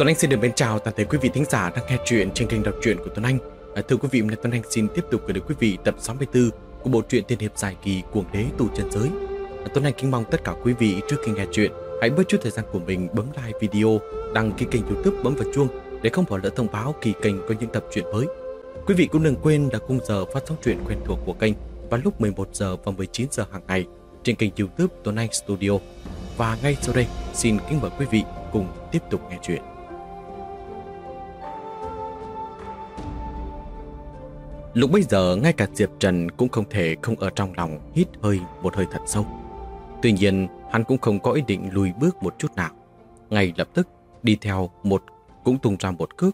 Tuấn Anh xin được mến chào toàn thể quý vị thính giả đang nghe truyện trên kênh đọc truyện của Tuấn Anh. Thưa quý vị, hôm nay Tuấn Anh xin tiếp tục gửi đến quý vị tập 64 của bộ truyện tiên hiệp dài kỳ Cuồng Đế Tu Chân Giới. Tuấn Anh kính mong tất cả quý vị trước khi nghe truyện hãy bớt chút thời gian của mình bấm like video, đăng ký kênh YouTube, bấm vào chuông để không bỏ lỡ thông báo khi kênh có những tập truyện mới. Quý vị cũng đừng quên là khung giờ phát sóng truyện quen thuộc của kênh vào lúc 11 giờ và 19 giờ hàng ngày trên kênh YouTube Tuấn Anh Studio. Và ngay sau đây xin kính mời quý vị cùng tiếp tục nghe truyện. Lúc bấy giờ ngay cả Diệp Trần cũng không thể không ở trong lòng hít một hơi thật sâu. Tuy nhiên hắn cũng không có ý định lùi bước một chút nào. Ngay lập tức đi theo cũng tung ra một cước.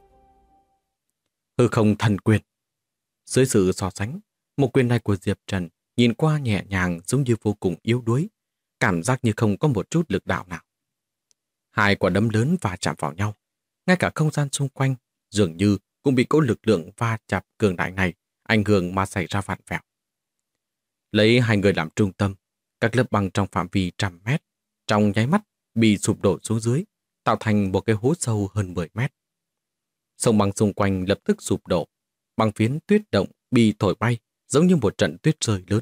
Hư không thần quyền. Dưới sự so sánh, một quyền này của Diệp Trần nhìn qua nhẹ nhàng giống như vô cùng yếu đuối, cảm giác như không có một chút lực đạo nào. Hai quả đấm lớn va chạm vào nhau, ngay cả không gian xung quanh dường như cũng bị cỗ lực lượng va chạm cường đại này ảnh hưởng mà xảy ra vặn vẹo. Lấy hai người làm trung tâm, các lớp băng trong phạm vi trăm mét trong nháy mắt bị sụp đổ xuống dưới, tạo thành một cái hố sâu hơn 10 mét. Sông băng xung quanh lập tức sụp đổ, băng phiến tuyết động bị thổi bay giống như một trận tuyết rơi lớn.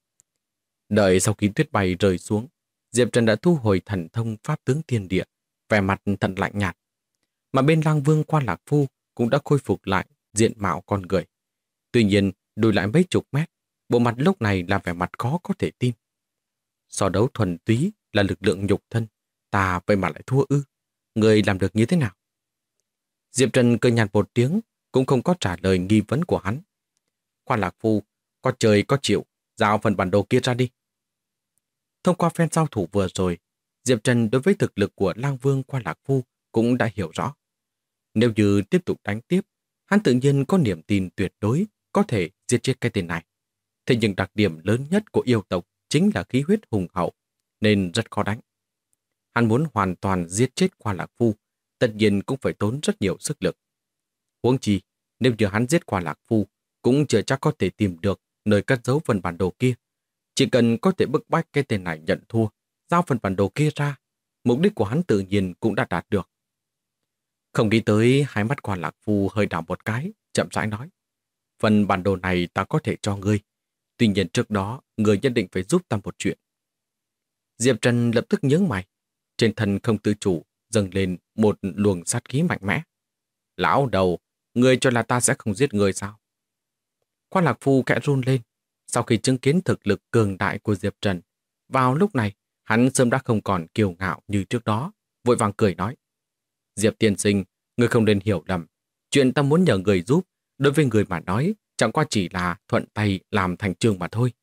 Đợi sau khi tuyết bay rơi xuống, Diệp Trần đã thu hồi thần thông pháp tướng thiên địa, vẻ mặt thật lạnh nhạt. Mà bên Lang Vương Quan Lạc Phu cũng đã khôi phục lại diện mạo con người. Tuy nhiên, lùi lại mấy chục mét, bộ mặt lúc này là vẻ mặt khó có thể tin. So đấu thuần túy là lực lượng nhục thân, ta vậy mà lại thua ư? Người làm được như thế nào? Diệp Trần cười nhạt một tiếng, cũng không có trả lời nghi vấn của hắn. Quan Lạc Phu, có trời có chịu, giao phần bản đồ kia ra đi. Thông qua phen giao thủ vừa rồi, Diệp Trần đối với thực lực của Lang Vương Quan Lạc Phu cũng đã hiểu rõ. Nếu như tiếp tục đánh tiếp, hắn tự nhiên có niềm tin tuyệt đối có thể giết chết cái tên này. Thế nhưng đặc điểm lớn nhất của yêu tộc chính là khí huyết hùng hậu, nên rất khó đánh. Hắn muốn hoàn toàn giết chết Quan Lạc Phu, tất nhiên cũng phải tốn rất nhiều sức lực. Huống chi, nếu như hắn giết Quan Lạc Phu, cũng chưa chắc có thể tìm được nơi cất giấu phần bản đồ kia. Chỉ cần có thể bức bách cái tên này nhận thua, giao phần bản đồ kia ra, mục đích của hắn tự nhiên cũng đã đạt được. Không nghĩ tới, hai mắt Quan Lạc Phu hơi đảo một cái, chậm rãi nói. Phần bản đồ này ta có thể cho ngươi. Tuy nhiên trước đó, ngươi nhất định phải giúp ta một chuyện. Diệp Trần lập tức nhướng mày. Trên thân không tự chủ, dâng lên một luồng sát khí mạnh mẽ. Lão đầu, ngươi cho là ta sẽ không giết ngươi sao? Quan Lạc Phu khẽ run lên. Sau khi chứng kiến thực lực cường đại của Diệp Trần, vào lúc này, hắn sớm đã không còn kiêu ngạo như trước đó, vội vàng cười nói. Diệp tiên sinh, ngươi không nên hiểu lầm. Chuyện ta muốn nhờ người giúp, đối với người mà nói, chẳng qua chỉ là thuận tay làm thành chương mà thôi.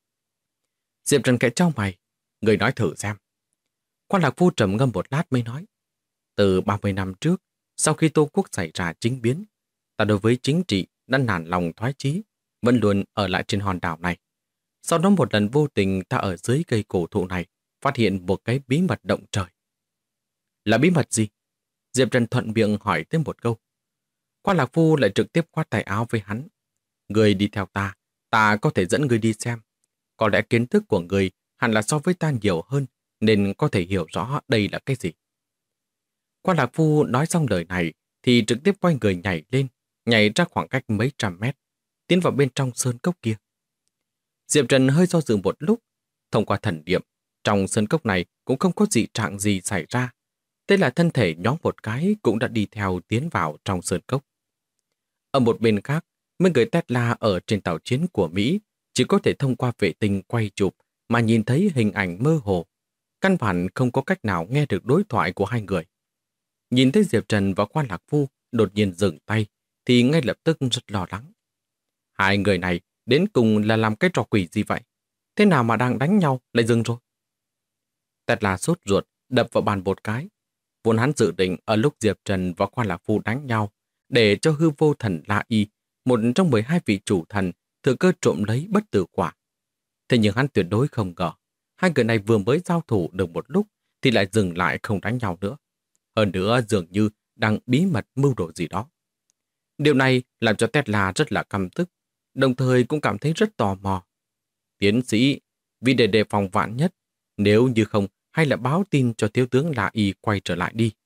Diệp Trần khẽ chau mày, người nói thử xem. Quan Lạc Phu trầm ngâm một lát mới nói. Từ 30 năm trước, sau khi Tô Quốc xảy ra chính biến, ta đối với chính trị đã nản lòng thoái chí, vẫn luôn ở lại trên hòn đảo này. Sau đó một lần vô tình ta ở dưới cây cổ thụ này, phát hiện một cái bí mật động trời. Là bí mật gì? Diệp Trần thuận miệng hỏi thêm một câu. Quan Lạc Phu lại trực tiếp khoát tay áo với hắn. Người đi theo ta, ta có thể dẫn người đi xem. Có lẽ kiến thức của người hẳn là so với ta nhiều hơn, nên có thể hiểu rõ đây là cái gì. Quan Lạc Phu nói xong lời này, thì trực tiếp quay người nhảy lên, nhảy ra khoảng cách mấy trăm mét, tiến vào bên trong sơn cốc kia. Diệp Trần hơi do dự một lúc, thông qua thần niệm, trong sơn cốc này cũng không có dị trạng gì xảy ra. Thế là thân thể nhóm một cái cũng đã đi theo tiến vào trong sơn cốc. Ở một bên khác, mấy người Tesla ở trên tàu chiến của Mỹ chỉ có thể thông qua vệ tinh quay chụp mà nhìn thấy hình ảnh mơ hồ. Căn bản không có cách nào nghe được đối thoại của hai người. Nhìn thấy Diệp Trần và Quan Lạc Phu đột nhiên dừng tay thì ngay lập tức rất lo lắng. Hai người này đến cùng là làm cái trò quỷ gì vậy? Thế nào mà đang đánh nhau lại dừng rồi? Tesla sốt ruột đập vào bàn một cái. Vốn hắn dự định ở lúc Diệp Trần và Quan Lạc Phu đánh nhau để cho hư vô thần La Y, một trong 12 vị chủ thần, thừa cơ trộm lấy bất tử quả. Thế nhưng hắn tuyệt đối không ngờ, hai người này vừa mới giao thủ được một lúc thì lại dừng lại không đánh nhau nữa. Hơn nữa dường như đang bí mật mưu đồ gì đó. Điều này làm cho Tesla rất là căm tức, đồng thời cũng cảm thấy rất tò mò. Tiến sĩ, vì để đề phòng vạn nhất, nếu như không hay là báo tin cho thiếu tướng La Y quay trở lại đi.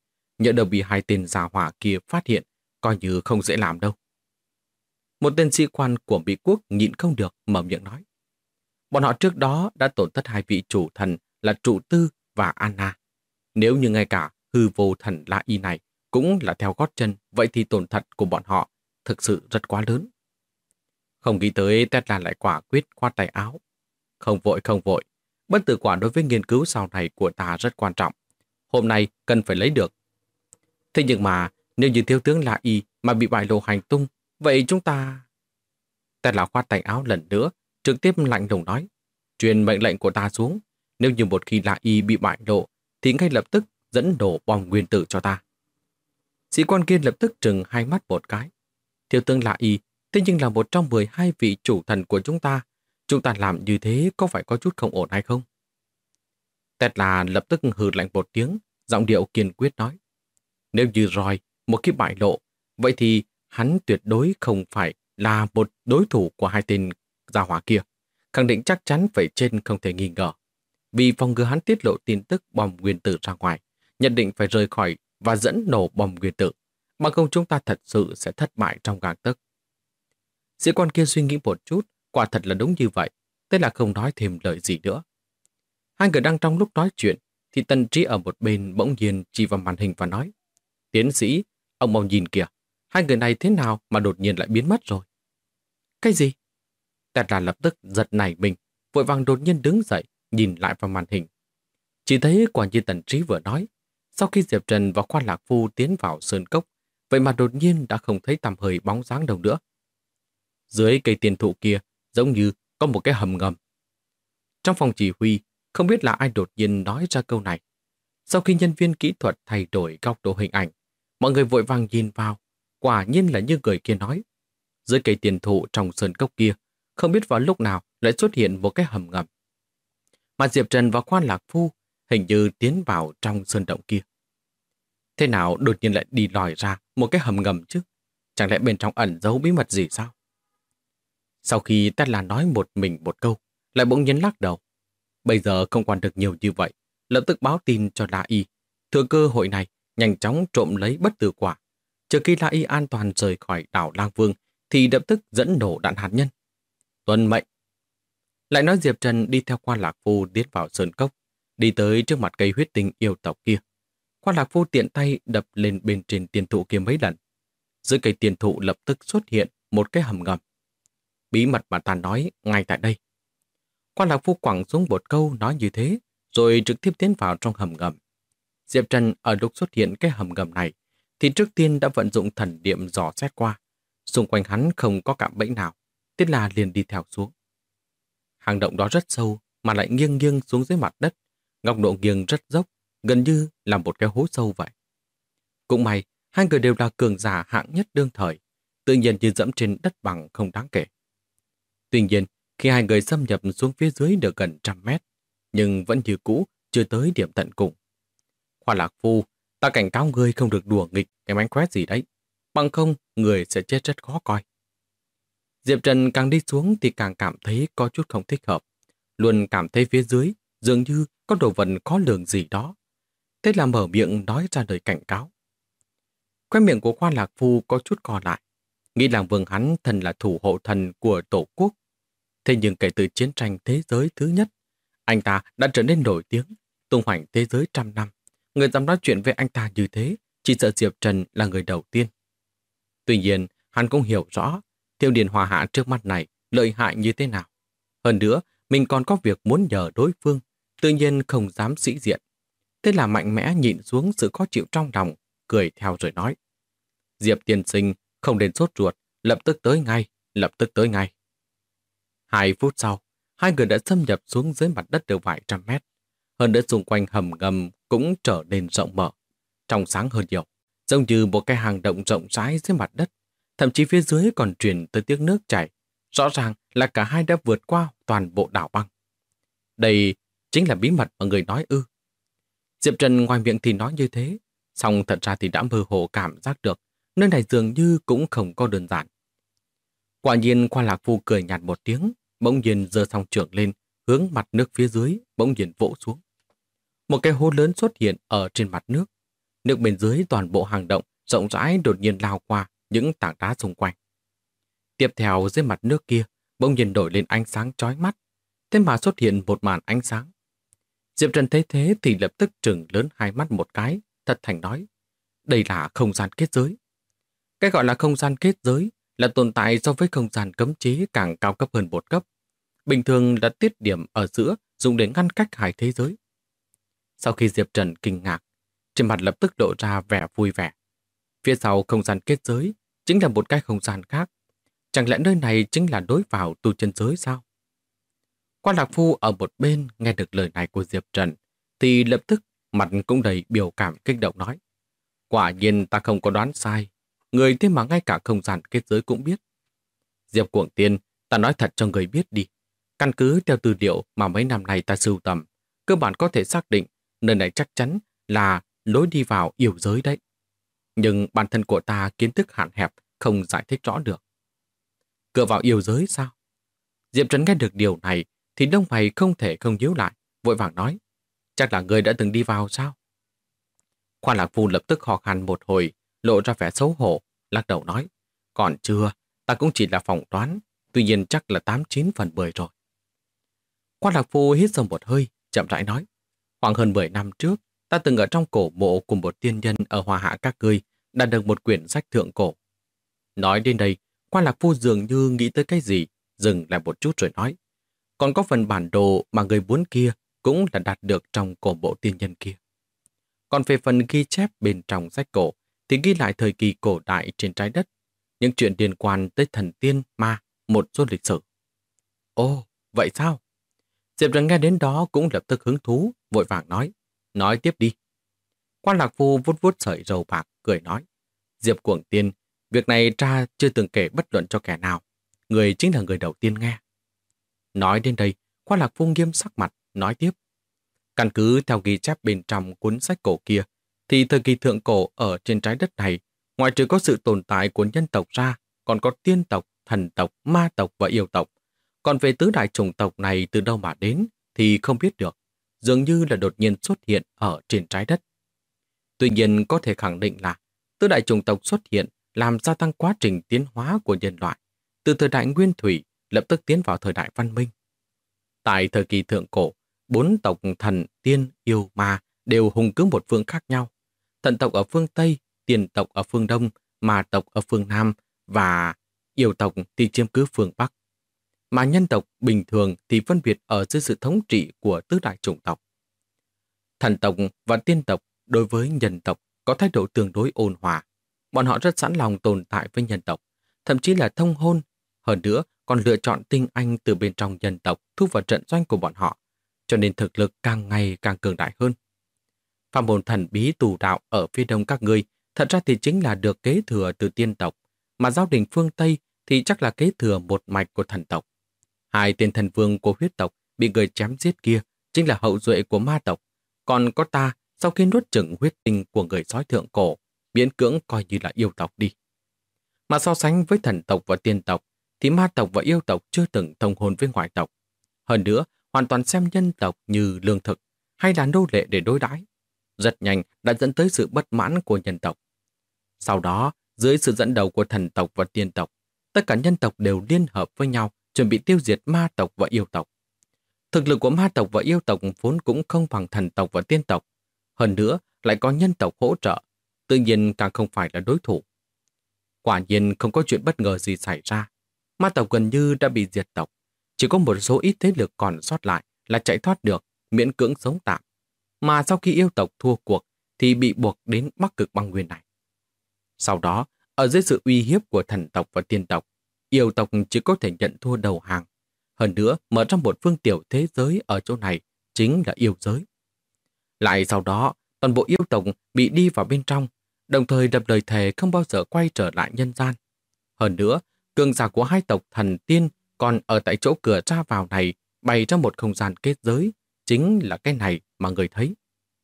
nhỡ đâu bị hai tên già hỏa kia phát hiện, coi như không dễ làm đâu. Một tên sĩ quan của Mỹ quốc nhịn không được mở miệng nói. Bọn họ trước đó đã tổn thất hai vị chủ thần là Trụ Tư và Anna. Nếu như ngay cả hư vô thần La Y này cũng là theo gót chân, vậy thì tổn thất của bọn họ thực sự rất quá lớn. Không nghĩ tới Tesla lại quả quyết khoát tay áo. Không vội, không vội. Bất tử quả đối với nghiên cứu sau này của ta rất quan trọng. Hôm nay cần phải lấy được. Thế nhưng mà nếu như thiếu tướng La Y mà bị bại lộ hành tung, vậy chúng ta... Tesla khoát tay áo lần nữa, trực tiếp lạnh lùng nói. Truyền mệnh lệnh của ta xuống. Nếu như một khi La Y bị bại lộ, thì ngay lập tức dẫn đổ bom nguyên tử cho ta. Sĩ quan kia lập tức trừng hai mắt một cái. Thiếu tướng La Y, thế nhưng là một trong 12 vị chủ thần của chúng ta. Chúng ta làm như thế có phải có chút không ổn hay không? Tesla lập tức hừ lạnh một tiếng, giọng điệu kiên quyết nói. Nếu như Roy một khi bại lộ, vậy thì hắn tuyệt đối không phải là một đối thủ của hai tên gia hỏa kia. Khẳng định chắc chắn phải trên không thể nghi ngờ. Vì phòng ngừa hắn tiết lộ tin tức bom nguyên tử ra ngoài, nhận định phải rời khỏi và dẫn nổ bom nguyên tử. Bằng không chúng ta thật sự sẽ thất bại trong gang tấc. Sĩ quan kia suy nghĩ một chút, quả thật là đúng như vậy, thế là không nói thêm lời gì nữa. Hai người đang trong lúc nói chuyện, thì Tân Trí ở một bên bỗng nhiên chỉ vào màn hình và nói: Tiến sĩ, ông mau nhìn kìa, hai người này thế nào mà đột nhiên lại biến mất rồi? Cái gì? Tesla lập tức giật nảy mình, vội vàng đột nhiên đứng dậy, nhìn lại vào màn hình. Chỉ thấy quả như Tần Trí vừa nói, sau khi Diệp Trần và Quan Lạc Phu tiến vào sơn cốc, vậy mà đột nhiên đã không thấy tầm hơi bóng dáng đâu nữa. Dưới cây tiền thụ kia, giống như có một cái hầm ngầm. Trong phòng chỉ huy, không biết là ai đột nhiên nói ra câu này. Sau khi nhân viên kỹ thuật thay đổi góc độ hình ảnh, mọi người vội vàng nhìn vào, quả nhiên là như người kia nói. Dưới cây tiền thụ trong sơn cốc kia, không biết vào lúc nào lại xuất hiện một cái hầm ngầm. Mà Diệp Trần và Quan Lạc Phu hình như tiến vào trong sơn động kia. Thế nào đột nhiên lại đi lòi ra một cái hầm ngầm chứ? Chẳng lẽ bên trong ẩn giấu bí mật gì sao? Sau khi Tesla nói một mình một câu, lại bỗng nhiên lắc đầu. Bây giờ không quản được nhiều như vậy, lập tức báo tin cho La Y. Thừa cơ hội này, nhanh chóng trộm lấy bất tử quả. Chờ khi La Y an toàn rời khỏi đảo Lang Vương, thì lập tức dẫn nổ đạn hạt nhân. Tuân mệnh. Lại nói Diệp Trần đi theo Quan Lạc Phu tiến vào sơn cốc, đi tới trước mặt cây huyết tinh yêu tộc kia. Quan Lạc Phu tiện tay đập lên bên trên tiền thụ kia mấy lần. Dưới cây tiền thụ lập tức xuất hiện một cái hầm ngầm. Bí mật mà ta nói ngay tại đây. Quan Lạc Phu quẳng xuống một câu nói như thế, rồi trực tiếp tiến vào trong hầm ngầm. Diệp Trần ở lúc xuất hiện cái hầm ngầm này, thì trước tiên đã vận dụng thần niệm dò xét qua. Xung quanh hắn không có cạm bẫy nào, thế là liền đi theo xuống. Hang động đó rất sâu, mà lại nghiêng nghiêng xuống dưới mặt đất. Góc độ nghiêng rất dốc, gần như là một cái hố sâu vậy. Cũng may, hai người đều là cường giả hạng nhất đương thời, tự nhiên như dẫm trên đất bằng không đáng kể. Tuy nhiên, khi hai người xâm nhập xuống phía dưới được gần 100 mét, nhưng vẫn như cũ, chưa tới điểm tận cùng. Khoa Lạc Phu, ta cảnh cáo người không được đùa nghịch cái mánh khóe gì đấy, bằng không người sẽ chết rất khó coi. Diệp Trần càng đi xuống thì càng cảm thấy có chút không thích hợp, luôn cảm thấy phía dưới dường như có đồ vật khó lường gì đó. Thế là mở miệng nói ra lời cảnh cáo. Khóe miệng của Khoa Lạc Phu có chút co lại, nghĩ rằng vương hắn thần là thủ hộ thần của Tổ quốc. Thế nhưng kể từ chiến tranh thế giới thứ nhất, anh ta đã trở nên nổi tiếng, tung hoành thế giới 100 năm. Người dám nói chuyện với anh ta như thế, chỉ sợ Diệp Trần là người đầu tiên. Tuy nhiên, hắn cũng hiểu rõ Thiêu Điền Hòa Hạ trước mắt này lợi hại như thế nào. Hơn nữa, mình còn có việc muốn nhờ đối phương, tự nhiên không dám sĩ diện. Thế là mạnh mẽ nhịn xuống sự khó chịu trong lòng, cười theo rồi nói. Diệp tiên sinh không nên sốt ruột, lập tức tới ngay, lập tức tới ngay. 2 phút sau, hai người đã xâm nhập xuống dưới mặt đất được vài trăm mét. Hơn nữa xung quanh hầm ngầm cũng trở nên rộng mở, trong sáng hơn nhiều, giống như một cái hang động rộng rãi dưới mặt đất. Thậm chí phía dưới còn truyền tới tiếng nước chảy. Rõ ràng là cả hai đã vượt qua toàn bộ đảo băng. Đây chính là bí mật mà người nói ư? Diệp Trần ngoài miệng thì nói như thế, song thật ra thì đã mơ hồ cảm giác được nơi này dường như cũng không có đơn giản. Quả nhiên Khoa Lạc Phu cười nhạt một tiếng, bỗng nhiên giơ song trưởng lên, hướng mặt nước phía dưới, bỗng nhiên vỗ xuống. Một cái hố lớn xuất hiện ở trên mặt nước. Nước bên dưới toàn bộ hang động rộng rãi đột nhiên lao qua những tảng đá xung quanh. Tiếp theo dưới mặt nước kia bỗng nhiên đổi lên ánh sáng chói mắt, thế mà xuất hiện một màn ánh sáng. Diệp Trần thấy thế thì lập tức trừng lớn hai mắt một cái, thật thành nói, đây là không gian kết giới. Cái gọi là không gian kết giới là tồn tại so với không gian cấm chế càng cao cấp hơn một cấp. Bình thường là tiết điểm ở giữa dùng để ngăn cách hai thế giới. Sau khi Diệp Trần kinh ngạc, trên mặt lập tức lộ ra vẻ vui vẻ. Phía sau không gian kết giới chính là một cái không gian khác. Chẳng lẽ nơi này chính là đối vào tu chân giới sao? Quan Lạc Phu ở một bên nghe được lời này của Diệp Trần thì lập tức mặt cũng đầy biểu cảm kích động nói. Quả nhiên ta không có đoán sai. Người thế mà ngay cả không gian kết giới cũng biết. Diệp Cuồng Tiên, ta nói thật cho người biết đi. Căn cứ theo tư liệu mà mấy năm nay ta sưu tầm, cơ bản có thể xác định nơi này chắc chắn là lối đi vào yêu giới đấy. Nhưng bản thân của ta kiến thức hạn hẹp, không giải thích rõ được. Cửa vào yêu giới sao? Diệp Trần nghe được điều này thì lông mày không thể không nhíu lại, vội vàng nói. Chắc là người đã từng đi vào sao? Khoa Lạc Phu lập tức ho khan một hồi, lộ ra vẻ xấu hổ, lắc đầu nói. Còn chưa, ta cũng chỉ là phỏng đoán, tuy nhiên chắc là 89/10 rồi. Khoa Lạc Phu hít sâu một hơi, chậm rãi nói. Khoảng hơn 10 năm trước, ta từng ở trong cổ mộ cùng một tiên nhân ở Hoa Hạ các ngươi, đạt được một quyển sách thượng cổ. Nói đến đây, Khoa Lạc Phu dường như nghĩ tới cái gì, dừng lại một chút rồi nói. Còn có phần bản đồ mà người muốn kia cũng là đạt được trong cổ mộ tiên nhân kia. Còn về phần ghi chép bên trong sách cổ thì ghi lại thời kỳ cổ đại trên trái đất, những chuyện liên quan tới thần tiên, ma, một số lịch sử. Ồ, vậy sao? Diệp Trần nghe đến đó cũng lập tức hứng thú, vội vàng nói. Nói tiếp đi. Quan Lạc Phu vuốt vuốt sợi râu bạc, cười nói. Diệp Cuồng Tiên, việc này cha chưa từng kể bất luận cho kẻ nào. Người chính là người đầu tiên nghe. Nói đến đây, Quan Lạc Phu nghiêm sắc mặt, nói tiếp. Căn cứ theo ghi chép bên trong cuốn sách cổ kia, thì thời kỳ thượng cổ ở trên trái đất này, ngoài trừ có sự tồn tại của nhân tộc ra, còn có tiên tộc, thần tộc, ma tộc và yêu tộc. Còn về tứ đại chủng tộc này từ đâu mà đến thì không biết được, dường như là đột nhiên xuất hiện ở trên trái đất. Tuy nhiên có thể khẳng định là tứ đại chủng tộc xuất hiện làm gia tăng quá trình tiến hóa của nhân loại, từ thời đại nguyên thủy lập tức tiến vào thời đại văn minh. Tại thời kỳ thượng cổ, 4 tộc thần, tiên, yêu, ma đều hùng cứ một phương khác nhau. Thần tộc ở phương Tây, tiên tộc ở phương Đông, ma tộc ở phương Nam và yêu tộc thì chiếm cứ phương Bắc. Mà nhân tộc bình thường thì phân biệt ở dưới sự thống trị của tứ đại chủng tộc. Thần tộc và tiên tộc đối với nhân tộc có thái độ tương đối ôn hòa. Bọn họ rất sẵn lòng tồn tại với nhân tộc, thậm chí là thông hôn. Hơn nữa còn lựa chọn tinh anh từ bên trong nhân tộc thu vào trận doanh của bọn họ, cho nên thực lực càng ngày càng cường đại hơn. Pháp môn thần bí tù đạo ở phía đông các ngươi thật ra thì chính là được kế thừa từ tiên tộc, mà giáo đình phương Tây thì chắc là kế thừa một mạch của thần tộc. Hai tên thần vương của huyết tộc bị người chém giết kia chính là hậu duệ của ma tộc, còn có ta sau khi nuốt chửng huyết tinh của người sói thượng cổ, miễn cưỡng coi như là yêu tộc đi. Mà so sánh với thần tộc và tiên tộc thì ma tộc và yêu tộc chưa từng thông hôn với ngoại tộc. Hơn nữa, hoàn toàn xem nhân tộc như lương thực hay là nô lệ để đối đãi. Rất nhanh đã dẫn tới sự bất mãn của nhân tộc. Sau đó, dưới sự dẫn đầu của thần tộc và tiên tộc, tất cả nhân tộc đều liên hợp với nhau chuẩn bị tiêu diệt ma tộc và yêu tộc. Thực lực của ma tộc và yêu tộc vốn cũng không bằng thần tộc và tiên tộc. Hơn nữa, lại có nhân tộc hỗ trợ, tự nhiên càng không phải là đối thủ. Quả nhiên không có chuyện bất ngờ gì xảy ra. Ma tộc gần như đã bị diệt tộc. Chỉ có một số ít thế lực còn sót lại là chạy thoát được, miễn cưỡng sống tạm. Mà sau khi yêu tộc thua cuộc thì bị buộc đến Bắc Cực băng nguyên này. Sau đó, ở dưới sự uy hiếp của thần tộc và tiên tộc, yêu tộc chỉ có thể nhận thua đầu hàng. Hơn nữa, mở ra một phương tiểu thế giới ở chỗ này, chính là yêu giới. Lại sau đó, toàn bộ yêu tộc bị đi vào bên trong, đồng thời đập lời thề không bao giờ quay trở lại nhân gian. Hơn nữa, cường giả của hai tộc thần tiên còn ở tại chỗ cửa ra vào này bày ra một không gian kết giới, chính là cái này mà người thấy.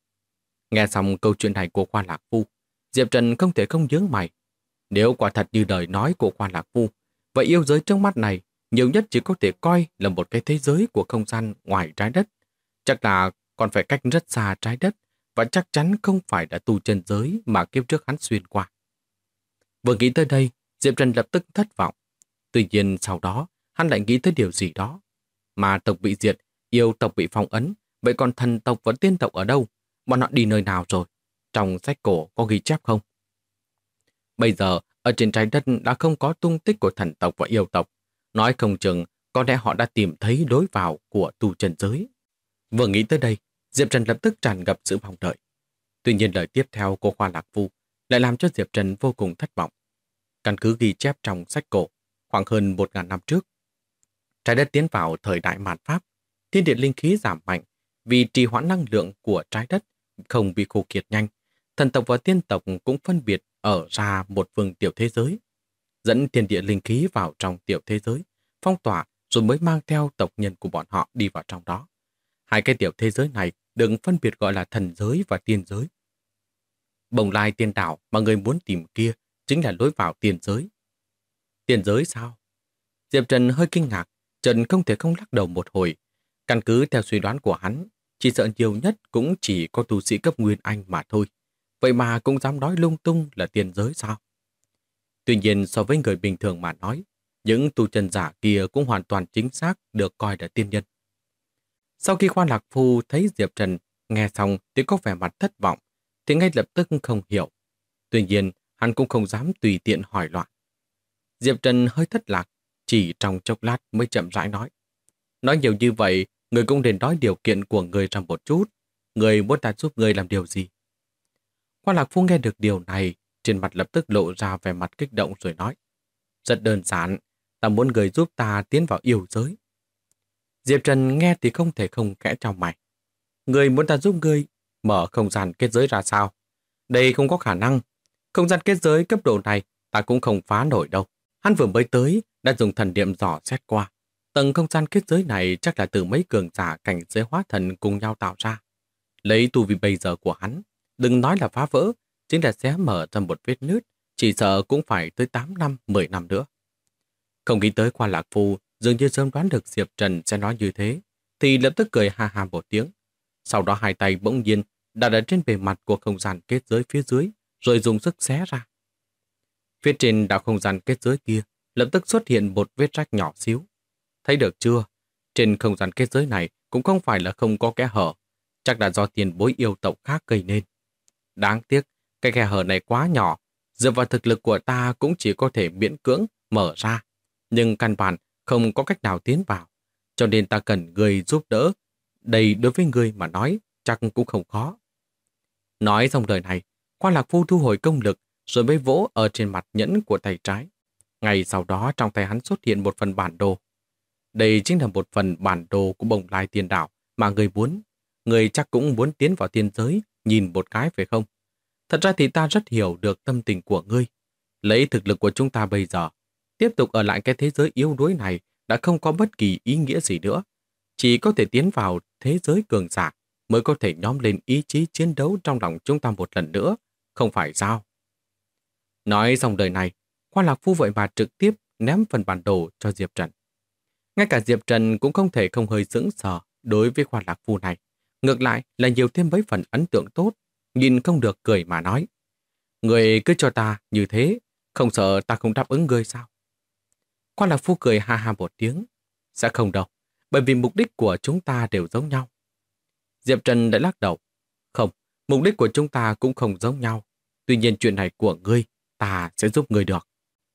Nghe xong câu chuyện này của Quan Lạc Phu, Diệp Trần không thể không nhướng mày. Nếu quả thật như lời nói của Quan Lạc Phu, vậy yêu giới trước mắt này nhiều nhất chỉ có thể coi là một cái thế giới của không gian ngoài trái đất. Chắc là còn phải cách rất xa trái đất và chắc chắn không phải là tu chân giới mà kiếp trước hắn xuyên qua. Vừa nghĩ tới đây, Diệp Trần lập tức thất vọng. Tuy nhiên sau đó, hắn lại nghĩ tới điều gì đó. Mà tộc bị diệt, yêu tộc bị phong ấn, vậy còn thần tộc và tiên tộc ở đâu? Bọn họ đi nơi nào rồi? Trong sách cổ có ghi chép không? Bây giờ, ở trên trái đất đã không có tung tích của thần tộc và yêu tộc. Nói không chừng, có lẽ họ đã tìm thấy lối vào của tu chân giới. Vừa nghĩ tới đây, Diệp Trần lập tức tràn ngập sự mong đợi. Tuy nhiên lời tiếp theo của Khoa Lạc Phu lại làm cho Diệp Trần vô cùng thất vọng. Căn cứ ghi chép trong sách cổ, khoảng hơn 1.000 năm trước, trái đất tiến vào thời đại mạt Pháp, thiên địa linh khí giảm mạnh vì trì hoãn năng lượng của trái đất không bị khô kiệt nhanh. Thần tộc và tiên tộc cũng phân biệt ở ra một vùng tiểu thế giới, dẫn thiên địa linh khí vào trong tiểu thế giới, phong tỏa rồi mới mang theo tộc nhân của bọn họ đi vào trong đó. Hai cái tiểu thế giới này được phân biệt gọi là thần giới và tiên giới. Bồng Lai tiên đảo mà người muốn tìm kia chính là lối vào tiên giới. Tiên giới sao? Diệp Trần hơi kinh ngạc, Trần không thể không lắc đầu một hồi. Căn cứ theo suy đoán của hắn, chỉ sợ nhiều nhất cũng chỉ có tu sĩ cấp Nguyên Anh mà thôi. Vậy mà cũng dám nói lung tung là tiên giới sao? Tuy nhiên so với người bình thường mà nói, những tu chân giả kia cũng hoàn toàn chính xác được coi là tiên nhân. Sau khi Khoa Lạc Phu thấy Diệp Trần nghe xong thì có vẻ mặt thất vọng, thì ngay lập tức không hiểu. Tuy nhiên, hắn cũng không dám tùy tiện hỏi loạn. Diệp Trần hơi thất lạc, chỉ trong chốc lát mới chậm rãi nói. Nói nhiều như vậy, người cũng nên nói điều kiện của người ra một chút. Người muốn ta giúp người làm điều gì? Khoa Lạc Phu nghe được điều này, trên mặt lập tức lộ ra vẻ mặt kích động rồi nói. Rất đơn giản, ta muốn người giúp ta tiến vào yêu giới. Diệp Trần nghe thì không thể không khẽ chau mày. Người muốn ta giúp người mở không gian kết giới ra sao? Đây không có khả năng. Không gian kết giới cấp độ này ta cũng không phá nổi đâu. Hắn vừa mới tới đã dùng thần niệm dò xét qua. Tầng không gian kết giới này chắc là từ mấy cường giả cảnh giới hóa thần cùng nhau tạo ra. Lấy tu vi bây giờ của hắn, đừng nói là phá vỡ, chính là xé mở ra một vết nứt, chỉ sợ cũng phải tới 8 năm, 10 năm nữa. Không nghĩ tới Khoa Lạc Phu dường như sớm đoán được Diệp Trần sẽ nói như thế, thì lập tức cười ha ha một tiếng. Sau đó hai tay bỗng nhiên đặt ở trên bề mặt của không gian kết giới phía dưới, rồi dùng sức xé ra. Phía trên đạo không gian kết giới kia lập tức xuất hiện một vết rách nhỏ xíu. Thấy được chưa? Trên không gian kết giới này cũng không phải là không có kẽ hở, chắc là do tiền bối yêu tộc khác gây nên. Đáng tiếc, cái khe hở này quá nhỏ, dựa vào thực lực của ta cũng chỉ có thể miễn cưỡng mở ra, nhưng căn bản không có cách nào tiến vào, cho nên ta cần người giúp đỡ. Đây đối với người mà nói chắc cũng không khó. Nói xong lời này, Khoa Lạc Phu thu hồi công lực rồi mới vỗ ở trên mặt nhẫn của tay trái. Ngay sau đó trong tay hắn xuất hiện một phần bản đồ. Đây chính là một phần bản đồ của Bồng Lai Tiên Đảo mà người muốn. Người chắc cũng muốn tiến vào tiên giới nhìn một cái phải không? Thật ra thì ta rất hiểu được tâm tình của ngươi. Lấy thực lực của chúng ta bây giờ, tiếp tục ở lại cái thế giới yếu đuối này đã không có bất kỳ ý nghĩa gì nữa. Chỉ có thể tiến vào thế giới cường giả mới có thể nhóm lên ý chí chiến đấu trong lòng chúng ta một lần nữa, không phải sao? Nói xong lời này, Khoa Lạc Phu vậy mà trực tiếp ném phần bản đồ cho Diệp Trần. Ngay cả Diệp Trần cũng không thể không hơi sững sờ đối với Khoa Lạc Phu này. Ngược lại là nhiều thêm mấy phần ấn tượng tốt, nhìn không được cười mà nói. Người cứ cho ta như thế, không sợ ta không đáp ứng ngươi sao? Khoa Lạc Phu cười ha ha một tiếng. Sẽ không đâu, bởi vì mục đích của chúng ta đều giống nhau. Diệp Trần đã lắc đầu. Không, mục đích của chúng ta cũng không giống nhau. Tuy nhiên chuyện này của ngươi, ta sẽ giúp ngươi được.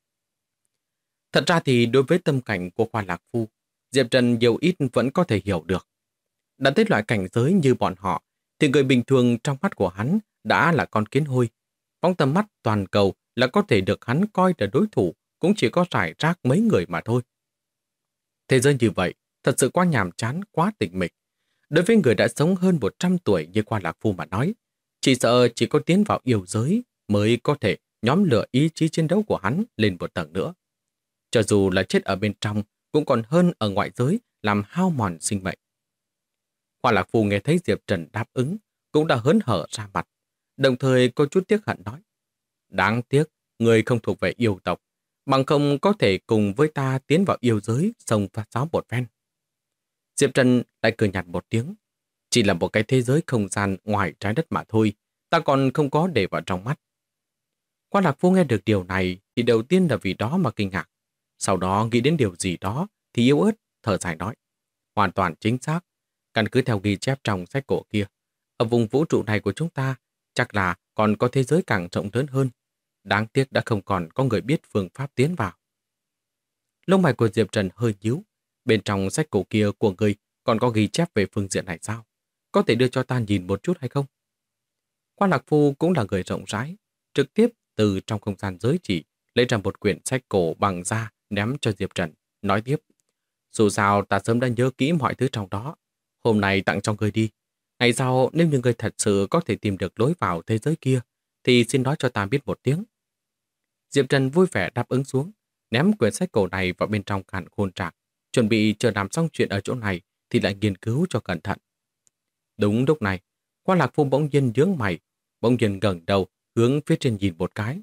Thật ra thì đối với tâm cảnh của Khoa Lạc Phu, Diệp Trần nhiều ít vẫn có thể hiểu được. Đã tới loại cảnh giới như bọn họ, thì người bình thường trong mắt của hắn đã là con kiến hôi. Phóng tầm mắt toàn cầu là có thể được hắn coi là đối thủ, cũng chỉ có rải rác mấy người mà thôi. Thế giới như vậy, thật sự quá nhàm chán, quá tịch mịch. Đối với người đã sống hơn 100 tuổi như Khoa Lạc Phu mà nói, chỉ sợ chỉ có tiến vào yêu giới mới có thể nhóm lửa ý chí chiến đấu của hắn lên một tầng nữa. Cho dù là chết ở bên trong, cũng còn hơn ở ngoại giới làm hao mòn sinh mệnh. Khoa Lạc Phu nghe thấy Diệp Trần đáp ứng, cũng đã hớn hở ra mặt, đồng thời có chút tiếc hận nói. Đáng tiếc, người không thuộc về yêu tộc, bằng không có thể cùng với ta tiến vào yêu giới, xông pha sáo một phen. Diệp Trần lại cười nhạt một tiếng. Chỉ là một cái thế giới không gian ngoài trái đất mà thôi, ta còn không có để vào trong mắt. Quan Lạc Phu nghe được điều này thì đầu tiên là vì đó mà kinh ngạc. Sau đó nghĩ đến điều gì đó thì yếu ớt, thở dài nói. Hoàn toàn chính xác, căn cứ theo ghi chép trong sách cổ kia. Ở vùng vũ trụ này của chúng ta, chắc là còn có thế giới càng rộng lớn hơn. Đáng tiếc đã không còn có người biết phương pháp tiến vào. Lông mày của Diệp Trần hơi nhíu. Bên trong sách cổ kia của người còn có ghi chép về phương diện này sao? Có thể đưa cho ta nhìn một chút hay không? Quan Lạc Phu cũng là người rộng rãi, trực tiếp từ trong không gian giới chỉ lấy ra một quyển sách cổ bằng da ném cho Diệp Trần, nói tiếp. Dù sao ta sớm đã nhớ kỹ mọi thứ trong đó. Hôm nay tặng cho người đi. Ngày sau nếu như người thật sự có thể tìm được lối vào thế giới kia thì xin nói cho ta biết một tiếng. Diệp Trần vui vẻ đáp ứng xuống, ném quyển sách cổ này vào bên trong càn khôn trạc, chuẩn bị chờ làm xong chuyện ở chỗ này thì lại nghiên cứu cho cẩn thận. Đúng lúc này, Quan Lạc Phu bỗng nhiên nhướng mày, bỗng nhiên ngẩng đầu hướng phía trên nhìn một cái.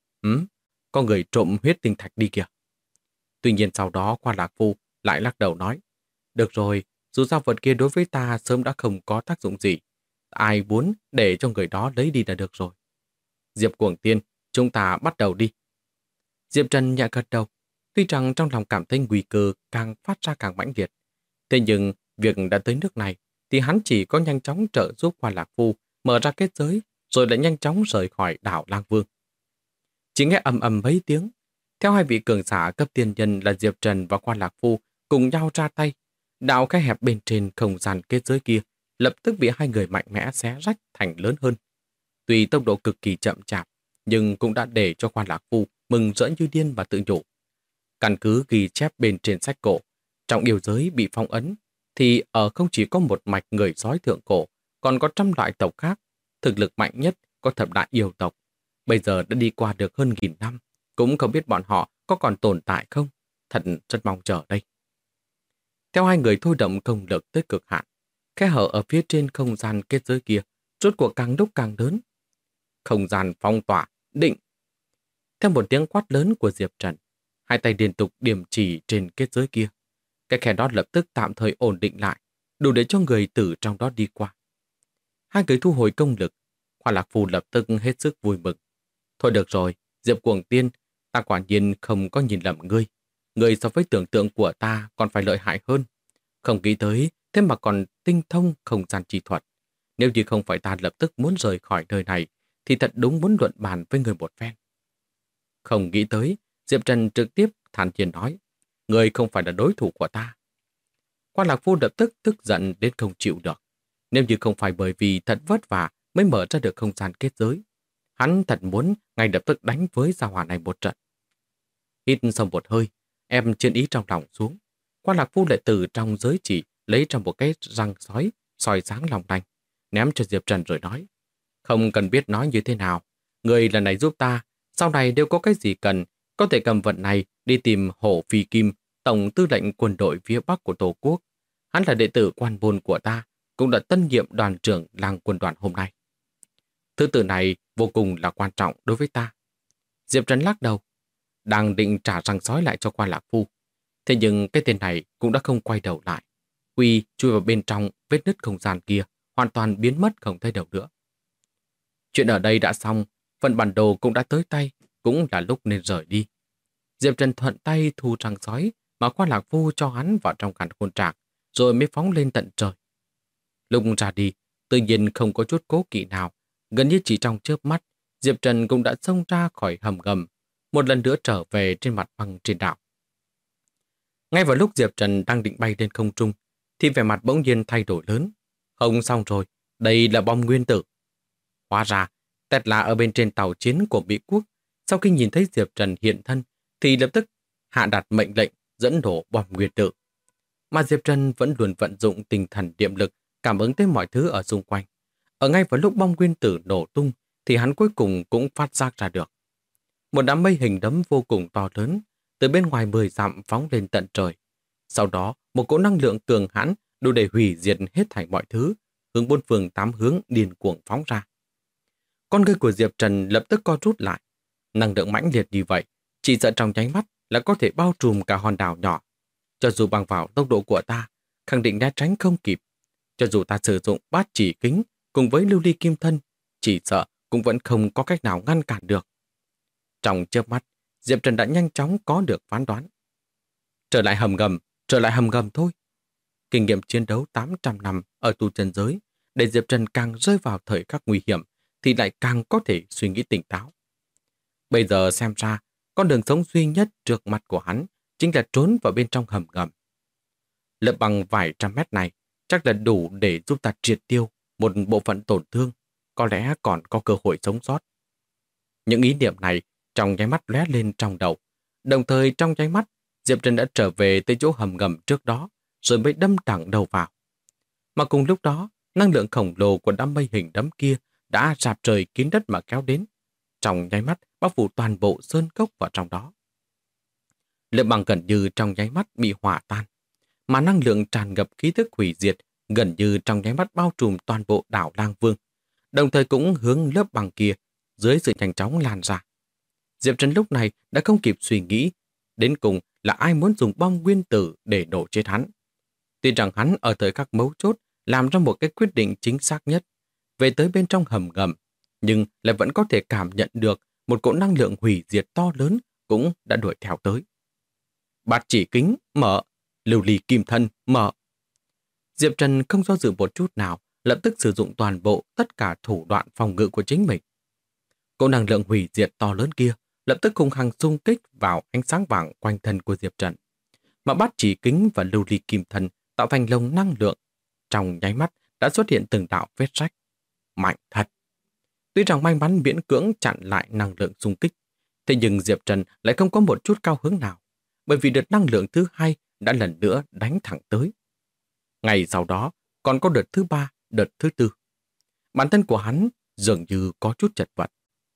Có người trộm huyết tinh thạch đi kìa. Tuy nhiên sau đó Quan Lạc Phu lại lắc đầu nói, được rồi, dù sao vật kia đối với ta sớm đã không có tác dụng gì. Ai muốn để cho người đó lấy đi là được rồi. Diệp Cuồng Tiên, chúng ta bắt đầu đi. Diệp Trần nhẹ gật đầu, tuy rằng trong lòng cảm thấy nguy cơ càng phát ra càng mãnh liệt. Thế nhưng việc đã tới nước này thì hắn chỉ có nhanh chóng trợ giúp Quan Lạc Phu mở ra kết giới rồi lại nhanh chóng rời khỏi đảo Lang Vương. Chỉ nghe ầm ầm mấy tiếng, theo hai vị cường giả cấp tiên nhân là Diệp Trần và Quan Lạc Phu cùng nhau ra tay, đạo khe hẹp bên trên không gian kết giới kia lập tức bị hai người mạnh mẽ xé rách thành lớn hơn. Tuy tốc độ cực kỳ chậm chạp, nhưng cũng đã để cho Quan Lạc Phu mừng rỡ như điên và tự nhủ. Căn cứ ghi chép bên trên sách cổ, trong yêu giới bị phong ấn, thì ở không chỉ có một mạch người sói thượng cổ, còn có trăm loại tộc khác. Thực lực mạnh nhất có thập đại yêu tộc. Bây giờ đã đi qua được hơn 1000 năm, cũng không biết bọn họ có còn tồn tại không. Thật rất mong chờ đây. Theo hai người thôi động công lực tới cực hạn, khe hở ở phía trên không gian kết giới kia rốt cuộc càng lúc càng lớn. Không gian phong tỏa, định. Theo một tiếng quát lớn của Diệp Trần, hai tay liên tục điểm chỉ trên kết giới kia. Cái khe đó lập tức tạm thời ổn định lại, đủ để cho người từ trong đó đi qua. Hai người thu hồi công lực, Quan Lạc Phu lập tức hết sức vui mừng. Thôi được rồi, Diệp Cuồng Tiên, ta quả nhiên không có nhìn lầm ngươi. Ngươi so với tưởng tượng của ta còn phải lợi hại hơn. Không nghĩ tới, thế mà còn tinh thông không gian chi thuật. Nếu như không phải ta lập tức muốn rời khỏi nơi này, thì thật đúng muốn luận bàn với người một phen. Không nghĩ tới, Diệp Trần trực tiếp thản nhiên nói, ngươi không phải là đối thủ của ta. Quan Lạc Phu lập tức tức giận đến không chịu được. Nếu như không phải bởi vì thật vất vả mới mở ra được không gian kết giới, hắn thật muốn ngay lập tức đánh với gia hỏa này một trận. Hít sâu một hơi, em chiến ý trong lòng xuống. Quan Lạc Phu lại từ trong giới chỉ lấy ra một cái răng sói, soi sáng lòng lanh, ném cho Diệp Trần rồi nói, không cần biết nói như thế nào. Người lần này giúp ta, sau này nếu có cái gì cần, có thể cầm vật này đi tìm Hổ Phi Kim, Tổng tư lệnh quân đội phía Bắc của Tổ quốc. Hắn là đệ tử quan môn của ta, cũng là tân nhiệm đoàn trưởng làng quân đoàn hôm nay. Thứ tự này vô cùng là quan trọng đối với ta. Diệp Trần lắc đầu, đang định trả răng sói lại cho Quan Lạc Phu. Thế nhưng cái tên này cũng đã không quay đầu lại. Quy chui vào bên trong vết nứt không gian kia, hoàn toàn biến mất không thấy đâu nữa. Chuyện ở đây đã xong, phần bản đồ cũng đã tới tay, cũng là lúc nên rời đi. Diệp Trần thuận tay thu răng sói mà Quan Lạc Phu cho hắn vào trong càn khôn trạc, rồi mới phóng lên tận trời. Lúc ra đi, tự nhiên không có chút cố kỵ nào, gần như chỉ trong chớp mắt, Diệp Trần cũng đã xông ra khỏi hầm ngầm, một lần nữa trở về trên mặt băng trên đảo. Ngay vào lúc Diệp Trần đang định bay lên không trung, thì vẻ mặt bỗng nhiên thay đổi lớn. Không xong rồi, đây là bom nguyên tử. Hóa ra, Tesla ở bên trên tàu chiến của Mỹ Quốc, sau khi nhìn thấy Diệp Trần hiện thân, thì lập tức hạ đặt mệnh lệnh dẫn nổ bom nguyên tử. Mà Diệp Trần vẫn luôn vận dụng tinh thần niệm lực cảm ứng tới mọi thứ ở xung quanh. Ở ngay vào lúc bom nguyên tử nổ tung, thì hắn cuối cùng cũng phát giác ra được. Một đám mây hình đấm vô cùng to lớn, từ bên ngoài 10 dặm phóng lên tận trời. Sau đó, một cỗ năng lượng cường hãn đủ để hủy diệt hết thảy mọi thứ, hướng bốn phương tám hướng điên cuồng phóng ra. Con ngươi của Diệp Trần lập tức co rút lại. Năng lượng mãnh liệt như vậy, chỉ sợ trong nháy mắt là có thể bao trùm cả hòn đảo nhỏ. Cho dù bằng vào tốc độ của ta, khẳng định né tránh không kịp. Cho dù ta sử dụng bát chỉ kính cùng với lưu ly kim thân, chỉ sợ cũng vẫn không có cách nào ngăn cản được. Trong chớp mắt, Diệp Trần đã nhanh chóng có được phán đoán. Trở lại hầm ngầm thôi. Kinh nghiệm chiến đấu 800 năm ở tu chân giới, để Diệp Trần càng rơi vào thời khắc nguy hiểm, thì lại càng có thể suy nghĩ tỉnh táo. Bây giờ xem ra, con đường sống duy nhất trước mặt của hắn chính là trốn vào bên trong hầm ngầm. Lớp bằng vài trăm mét này chắc là đủ để giúp ta triệt tiêu một bộ phận tổn thương, có lẽ còn có cơ hội sống sót. Những ý niệm này trong nháy mắt lóe lên trong đầu, đồng thời trong nháy mắt Diệp Trần đã trở về tới chỗ hầm ngầm trước đó, rồi mới đâm thẳng đầu vào. Mà cùng lúc đó, năng lượng khổng lồ của đám mây hình đấm kia đã rạp trời kín đất mà kéo đến, trong nháy mắt bao phủ toàn bộ sơn cốc vào trong đó. Lớp bằng gần như trong nháy mắt bị hỏa tan, mà năng lượng tràn ngập khí thức hủy diệt gần như trong nháy mắt bao trùm toàn bộ đảo Lang Vương, đồng thời cũng hướng lớp bằng kia dưới sự nhanh chóng lan ra. Diệp Trần lúc này đã không kịp suy nghĩ, đến cùng là ai muốn dùng bom nguyên tử để nổ chết hắn. Tuy rằng hắn ở thời khắc mấu chốt làm ra một cái quyết định chính xác nhất, về tới bên trong hầm ngầm, nhưng lại vẫn có thể cảm nhận được một cỗ năng lượng hủy diệt to lớn cũng đã đuổi theo tới. Bát chỉ kính, mở. Lưu ly kim thân, mở. Diệp Trần không do dự một chút nào, lập tức sử dụng toàn bộ tất cả thủ đoạn phòng ngự của chính mình. Cỗ năng lượng hủy diệt to lớn kia lập tức hung hăng xung kích vào ánh sáng vàng quanh thân của Diệp Trần. Mà bát chỉ kính và lưu ly kim thân tạo thành lồng năng lượng, trong nháy mắt đã xuất hiện từng đạo vết rách. Mạnh thật! Tuy rằng may mắn miễn cưỡng chặn lại năng lượng xung kích, thế nhưng Diệp Trần lại không có một chút cao hứng nào, bởi vì đợt năng lượng thứ hai đã lần nữa đánh thẳng tới. Ngày sau đó, còn có đợt thứ ba, đợt thứ tư. Bản thân của hắn dường như có chút chật vật.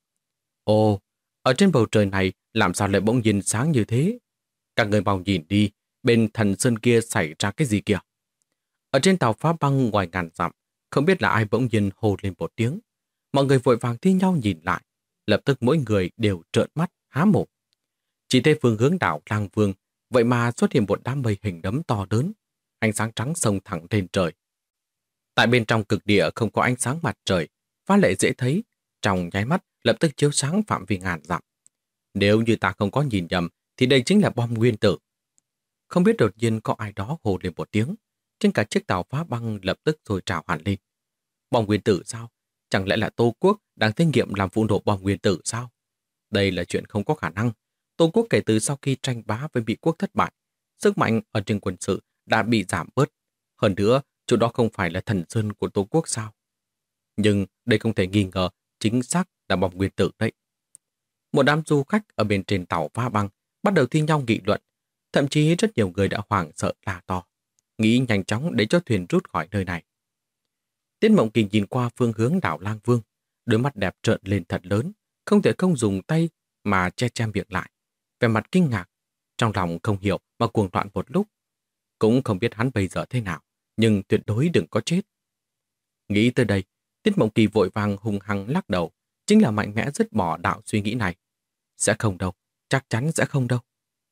Ồ, ở trên bầu trời này làm sao lại bỗng nhiên sáng như thế? Các người mau nhìn đi, bên thần sơn kia xảy ra cái gì kìa? Ở trên tàu phá băng ngoài ngàn dặm, không biết là ai bỗng nhiên hô lên một tiếng. Mọi người vội vàng thi nhau nhìn lại, lập tức mỗi người đều trợn mắt, há mồm. Chỉ thấy phương hướng đảo Lang Vương, vậy mà xuất hiện một đám mây hình đấm to lớn, ánh sáng trắng xông thẳng lên trời. Tại bên trong cực địa không có ánh sáng mặt trời, phá lệ dễ thấy, trong nháy mắt lập tức chiếu sáng phạm vi ngàn dặm. Nếu như ta không có nhìn nhầm, thì đây chính là bom nguyên tử. Không biết đột nhiên có ai đó hô lên một tiếng, trên cả chiếc tàu phá băng lập tức sôi trào hẳn lên. Bom nguyên tử sao? Chẳng lẽ là Tô Quốc đang thí nghiệm làm vụ nổ bom nguyên tử sao? Đây là chuyện không có khả năng. Tô Quốc kể từ sau khi tranh bá với Mỹ quốc thất bại, sức mạnh ở trên quân sự đã bị giảm bớt. Hơn nữa, chỗ đó không phải là thần sơn của Tô Quốc sao? Nhưng đây không thể nghi ngờ chính xác là bom nguyên tử đấy. Một đám du khách ở bên trên tàu phá băng bắt đầu thi nhau nghị luận. Thậm chí rất nhiều người đã hoảng sợ la to, nghĩ nhanh chóng để cho thuyền rút khỏi nơi này. Tiết Mộng Kỳ nhìn qua phương hướng đảo Lang Vương, đôi mắt đẹp trợn lên thật lớn, không thể không dùng tay mà che che miệng lại. Vẻ mặt kinh ngạc, trong lòng không hiểu mà cuồng loạn một lúc. Cũng không biết hắn bây giờ thế nào, nhưng tuyệt đối đừng có chết. Nghĩ tới đây, Tiết Mộng Kỳ vội vàng hung hăng lắc đầu, chính là mạnh mẽ dứt bỏ đạo suy nghĩ này. Sẽ không đâu, chắc chắn sẽ không đâu.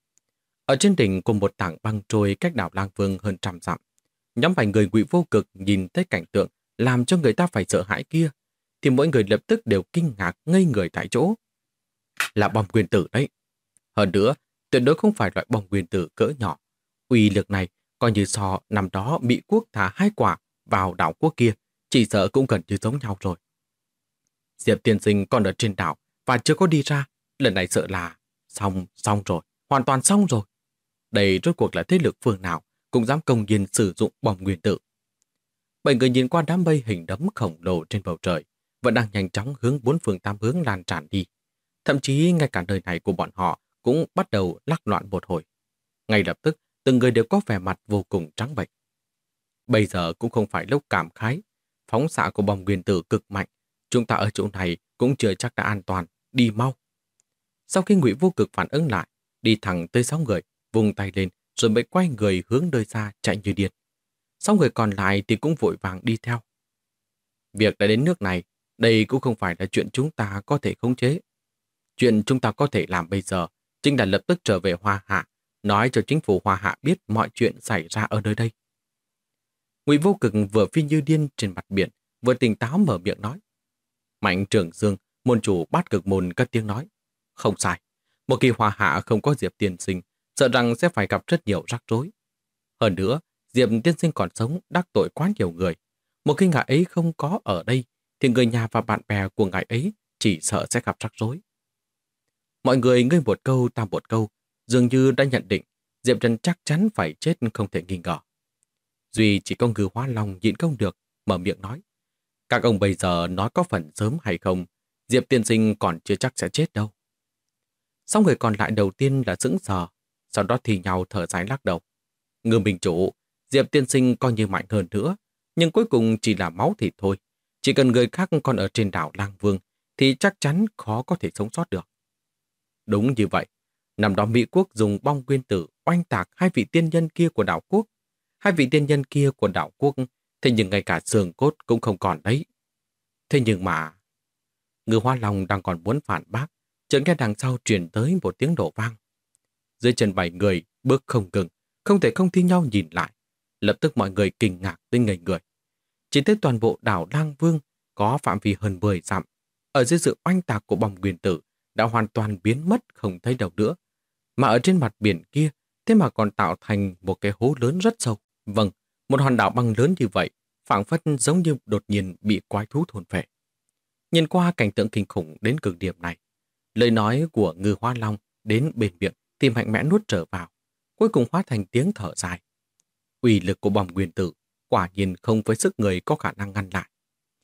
Ở trên đỉnh của một tảng băng trôi cách đảo Lang Vương hơn 100 dặm, nhóm vài người Ngụy Vô Cực nhìn thấy cảnh tượng làm cho người ta phải sợ hãi kia, thì mỗi người lập tức đều kinh ngạc ngây người tại chỗ. Là bom nguyên tử đấy. Hơn nữa, tuyệt đối không phải loại bom nguyên tử cỡ nhỏ. Uy lực này coi như so năm đó Mỹ quốc thả 2 quả vào đảo quốc kia, chỉ sợ cũng gần như giống nhau rồi. Diệp tiên sinh còn ở trên đảo và chưa có đi ra, lần này sợ là xong rồi, hoàn toàn xong rồi. Đây rốt cuộc là thế lực phương nào cũng dám công nhiên sử dụng bom nguyên tử. 7 người nhìn qua đám mây hình đấm khổng lồ trên bầu trời, vẫn đang nhanh chóng hướng 4 phương 8 hướng lan tràn đi. Thậm chí ngay cả nơi này của bọn họ cũng bắt đầu lắc loạn một hồi. Ngay lập tức, từng người đều có vẻ mặt vô cùng trắng bệch. Bây giờ cũng không phải lúc cảm khái, phóng xạ của bom nguyên tử cực mạnh, chúng ta ở chỗ này cũng chưa chắc đã an toàn, đi mau. Sau khi Ngụy Vô Cực phản ứng lại, đi thẳng tới 6 người, vung tay lên rồi mới quay người hướng nơi xa chạy như điên. 6 người còn lại thì cũng vội vàng đi theo. Việc đã đến nước này, đây cũng không phải là chuyện chúng ta có thể khống chế. Chuyện chúng ta có thể làm bây giờ chính là lập tức trở về Hoa Hạ, nói cho chính phủ Hoa Hạ biết mọi chuyện xảy ra ở nơi đây. Ngụy Vô Cực vừa phi như điên trên mặt biển, vừa tỉnh táo mở miệng nói. Mạnh Trường Dương, môn chủ Bát Cực môn cất tiếng nói. Không sai, một kỳ hòa hạ không có Diệp tiên sinh, sợ rằng sẽ phải gặp rất nhiều rắc rối. Hơn nữa, Diệp tiên sinh còn sống đắc tội quá nhiều người. Một khi ngài ấy không có ở đây, thì người nhà và bạn bè của ngài ấy chỉ sợ sẽ gặp rắc rối. Mọi người ngươi một câu ta một câu, dường như đã nhận định Diệp Trần chắc chắn phải chết không thể nghi ngờ. Duy chỉ có Ngư Hóa Long nhịn không được, mở miệng nói. Các ông bây giờ nói có phần sớm hay không, Diệp tiên sinh còn chưa chắc sẽ chết đâu. Sau người còn lại đầu tiên là sững sờ, sau đó thì nhau thở dài lắc đầu. Ngư minh chủ, Diệp tiên sinh coi như mạnh hơn nữa, nhưng cuối cùng chỉ là máu thịt thôi. Chỉ cần người khác còn ở trên đảo Lang Vương, thì chắc chắn khó có thể sống sót được. Đúng như vậy, năm đó Mỹ quốc dùng bom nguyên tử oanh tạc hai vị tiên nhân kia của đảo quốc. Hai vị tiên nhân kia của đảo quốc, thế nhưng ngay cả xương cốt cũng không còn đấy. Thế nhưng mà... Ngư Hoa Long đang còn muốn phản bác, chợt nghe đằng sau truyền tới một tiếng nổ vang. Dưới chân 7 người bước không ngừng, không thể không thi nhau nhìn lại. Lập tức mọi người kinh ngạc tới ngây người. Chỉ thấy toàn bộ đảo Lang Vương có phạm vi hơn 10 dặm, ở dưới sự oanh tạc của bom nguyên tử đã hoàn toàn biến mất không thấy đâu nữa. Mà ở trên mặt biển kia, thế mà còn tạo thành một cái hố lớn rất sâu. Vâng, một hòn đảo băng lớn như vậy, phảng phất giống như đột nhiên bị quái thú thôn phệ. Nhìn qua cảnh tượng kinh khủng đến cực điểm này, lời nói của Ngư Hoa Long đến bên miệng thì mạnh mẽ nuốt trở vào, cuối cùng hóa thành tiếng thở dài. Uy lực của bom nguyên tử quả nhiên không với sức người có khả năng ngăn lại.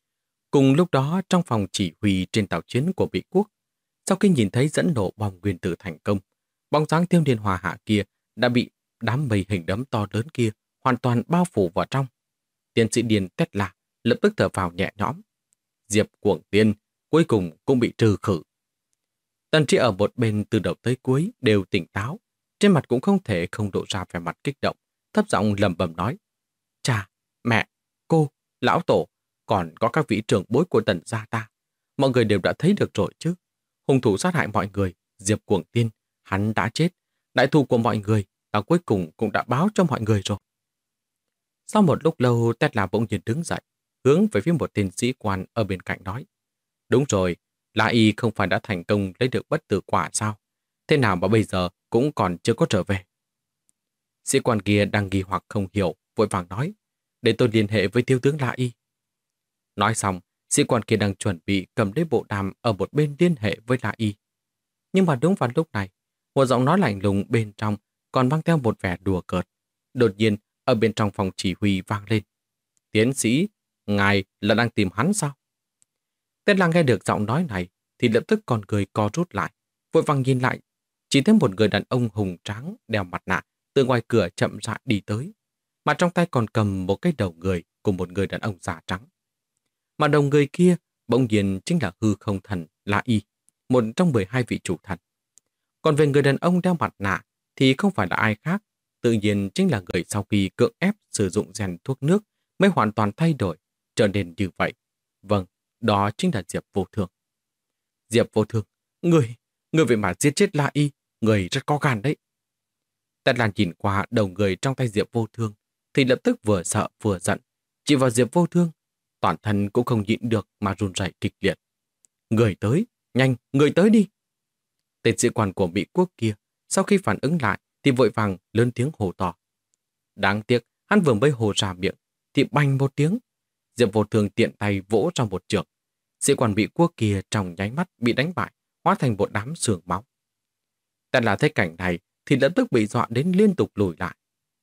Cùng lúc đó, trong phòng chỉ huy trên tàu chiến của Mỹ quốc, sau khi nhìn thấy dẫn nổ bom nguyên tử thành công, bóng dáng Tiêu Niên Hòa Hạ kia đã bị đám mây hình đấm to lớn kia hoàn toàn bao phủ vào trong. Tiến sĩ Điền Tesla lập tức thở vào nhẹ nhõm. Diệp Cuồng Tiên cuối cùng cũng bị trừ khử. Tần Trí ở một bên từ đầu tới cuối đều tỉnh táo, trên mặt cũng không thể không lộ ra vẻ mặt kích động, thấp giọng lẩm bẩm nói: Cha, mẹ, cô, lão tổ, còn có các vị trưởng bối của Tần gia ta, mọi người đều đã thấy được rồi chứ. Hung thủ sát hại mọi người, Diệp Cuồng Tiên, hắn đã chết. Đại thù của mọi người là cuối cùng cũng đã báo cho mọi người rồi. Sau một lúc lâu, Tesla bỗng nhiên đứng dậy, hướng về phía một tên sĩ quan ở bên cạnh nói: Đúng rồi, La Y không phải đã thành công lấy được bất tử quả sao? Thế nào mà bây giờ cũng còn chưa có trở về? Sĩ quan kia đang nghi hoặc không hiểu, vội vàng nói: Để tôi liên hệ với thiếu tướng La Y. Nói xong, sĩ quan kia đang chuẩn bị cầm lấy bộ đàm ở một bên liên hệ với La Y. Nhưng mà đúng vào lúc này, một giọng nói lạnh lùng bên trong còn mang theo một vẻ đùa cợt. Đột nhiên, ở bên trong phòng chỉ huy vang lên: Tiến sĩ, ngài là đang tìm hắn sao? Tên lang nghe được giọng nói này thì lập tức con người co rút lại, vội vàng nhìn lại, chỉ thấy một người đàn ông hùng tráng đeo mặt nạ từ ngoài cửa chậm rãi đi tới, mà trong tay còn cầm một cái đầu người của một người đàn ông da trắng. Mà đầu người kia bỗng nhiên chính là hư không thần La Y, một trong 12 vị chủ thần. Còn về người đàn ông đeo mặt nạ thì không phải là ai khác, tự nhiên chính là người sau khi cưỡng ép sử dụng rèn thuốc nước mới hoàn toàn thay đổi, trở nên như vậy. Vâng, đó chính là Diệp Vô Thương. Diệp Vô Thương, người vậy mà giết chết La Y, người rất có gan đấy. Tất Lan nhìn qua đầu người trong tay Diệp Vô Thương thì lập tức vừa sợ vừa giận, chỉ vào Diệp Vô Thương, toàn thân cũng không nhịn được mà run rẩy kịch liệt. Người tới, nhanh, người tới đi. Tên sĩ quan của Mỹ quốc kia sau khi phản ứng lại thì vội vàng lớn tiếng hô to. Đáng tiếc, hắn vừa mới hô ra miệng thì bành một tiếng, Diệp Vô Thương tiện tay vỗ trong một trường. Sĩ quan Mỹ quốc kia trong nháy mắt bị đánh bại, hóa thành một đám sương máu.但là thấy cảnh này thì lập tức bị dọa đến liên tục lùi lại.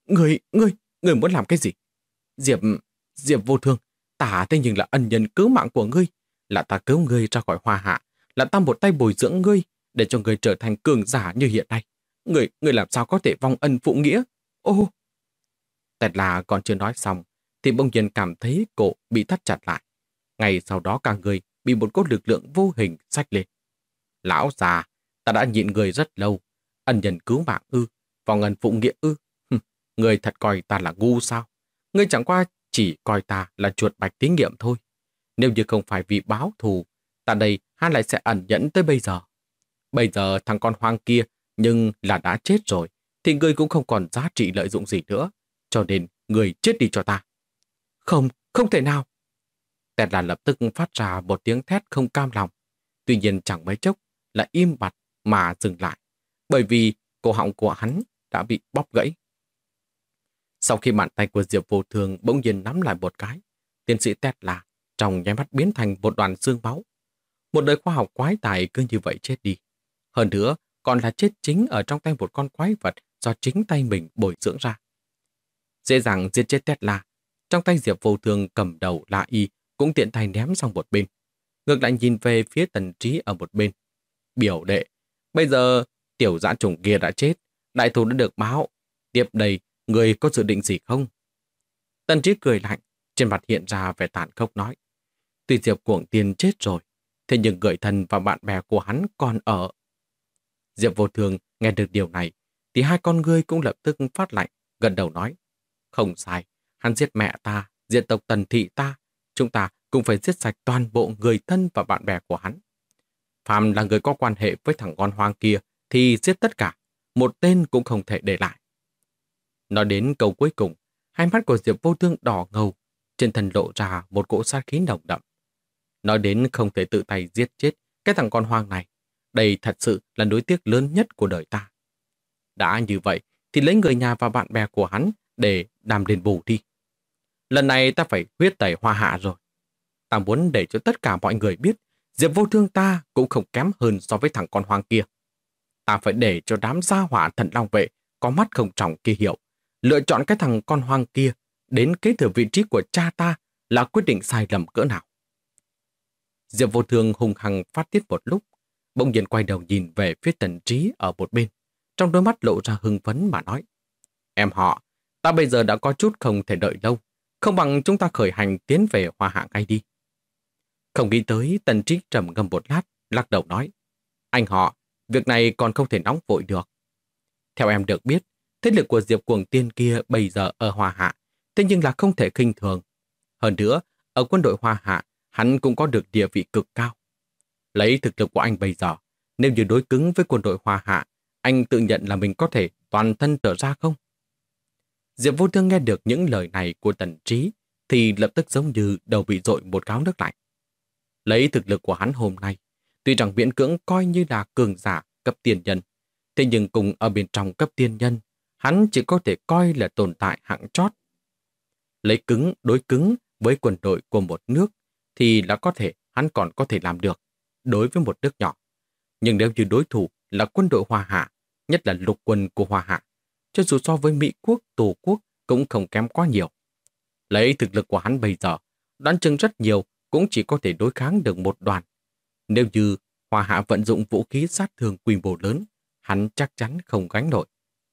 Người muốn làm cái gì? Diệp Vô Thương, ta thế nhưng là ân nhân cứu mạng của ngươi, là ta cứu ngươi ra khỏi Hoa Hạ, là ta một tay bồi dưỡng ngươi để cho ngươi trở thành cường giả như hiện nay. Ngươi làm sao có thể vong ân phụ nghĩa? Ô! Thật là còn chưa nói xong thì bỗng nhiên cảm thấy cổ bị thắt chặt lại. Ngay sau đó cả người bị một cỗ lực lượng vô hình xách lên. Lão già, ta đã nhịn người rất lâu. Ân nhân cứu mạng ư, vong ân phụ nghĩa ư. Ngươi thật coi ta là ngu sao? Ngươi chẳng qua chỉ coi ta là chuột bạch thí nghiệm thôi. Nếu như không phải vì báo thù, ta đây hắn lại sẽ ẩn nhẫn tới bây giờ. Bây giờ thằng con hoang kia nhưng là đã chết rồi, thì ngươi cũng không còn giá trị lợi dụng gì nữa. Cho nên ngươi chết đi cho ta. Không, không thể nào. Tẹt là lập tức phát ra một tiếng thét không cam lòng. Tuy nhiên chẳng mấy chốc là im bặt mà dừng lại, bởi vì cổ họng của hắn đã bị bóp gãy. Sau khi bàn tay của Diệp Vô Thường bỗng nhiên nắm lại một cái, tiến sĩ Tẹt là trong nháy mắt biến thành một đoàn xương máu. Một đời khoa học quái tài cứ như vậy chết đi. Hơn nữa, còn là chết chính ở trong tay một con quái vật do chính tay mình bồi dưỡng ra. Dễ dàng giết chết Tesla, trong tay Diệp Vô Thường cầm đầu La Y cũng tiện tay ném sang một bên. Ngược lại nhìn về phía Tần Trí ở một bên. Biểu đệ, bây giờ tiểu dã trùng kia đã chết, đại thù đã được báo. Tiếp đây, người có dự định gì không? Tần Trí cười lạnh, trên mặt hiện ra vẻ tàn khốc nói. Tuy Diệp Cuồng Tiên chết rồi, thế nhưng người thân và bạn bè của hắn còn ở. Diệp Vô Thường nghe được điều này, thì hai con ngươi cũng lập tức phát lạnh, gật đầu nói. Không sai, hắn giết mẹ ta, diệt tộc Tần thị ta, chúng ta cũng phải giết sạch toàn bộ người thân và bạn bè của hắn. Phạm là người có quan hệ với thằng con hoang kia, thì giết tất cả, một tên cũng không thể để lại. Nói đến câu cuối cùng, hai mắt của Diệp Vô Thương đỏ ngầu, trên thân lộ ra một cỗ sát khí nồng đậm. Nói đến không thể tự tay giết chết cái thằng con hoang này, đây thật sự là nối tiếc lớn nhất của đời ta. Đã như vậy, thì lấy người nhà và bạn bè của hắn để làm đền bù đi. Lần này ta phải huyết tẩy Hoa Hạ rồi. Ta muốn để cho tất cả mọi người biết Diệp Vô Thương ta cũng không kém hơn so với thằng con hoang kia. Ta phải để cho đám gia hỏa Thần Long Vệ có mắt không tròng kia hiểu. Lựa chọn cái thằng con hoang kia đến kế thừa vị trí của cha ta là quyết định sai lầm cỡ nào. Diệp Vô Thương hùng hăng phát tiết một lúc, bỗng nhiên quay đầu nhìn về phía Tần Trí ở một bên, trong đôi mắt lộ ra hưng phấn mà nói. Em họ, ta bây giờ đã có chút không thể đợi lâu, không bằng chúng ta khởi hành tiến về Hoa Hạ ngay đi. Không nghĩ tới, Tần Trí trầm ngâm một lát, lắc đầu nói. Anh họ, việc này còn không thể nóng vội được. Theo em được biết, thế lực của Diệp Cuồng Tiên kia bây giờ ở Hoa Hạ, thế nhưng là không thể khinh thường. Hơn nữa, ở quân đội Hoa Hạ, hắn cũng có được địa vị cực cao. Lấy thực lực của anh bây giờ, nếu như đối cứng với quân đội Hoa Hạ, anh tự nhận là mình có thể toàn thân trở ra không? Diệp Vô Thương nghe được những lời này của Tần Trí, thì lập tức giống như đầu bị dội một gáo nước lạnh. Lấy thực lực của hắn hôm nay, tuy rằng miễn cưỡng coi như là cường giả cấp tiên nhân, thế nhưng cùng ở bên trong cấp tiên nhân, hắn chỉ có thể coi là tồn tại hạng chót. Lấy cứng đối cứng với quân đội của một nước thì là có thể hắn còn có thể làm được đối với một nước nhỏ. Nhưng nếu như đối thủ là quân đội Hoa Hạ, nhất là lục quân của Hoa Hạ, cho dù so với Mỹ quốc, Tổ quốc cũng không kém quá nhiều. Lấy thực lực của hắn bây giờ, đoán chừng rất nhiều cũng chỉ có thể đối kháng được một đoàn. Nếu như Hoa Hạ vận dụng vũ khí sát thương quy mô lớn, hắn chắc chắn không gánh nổi.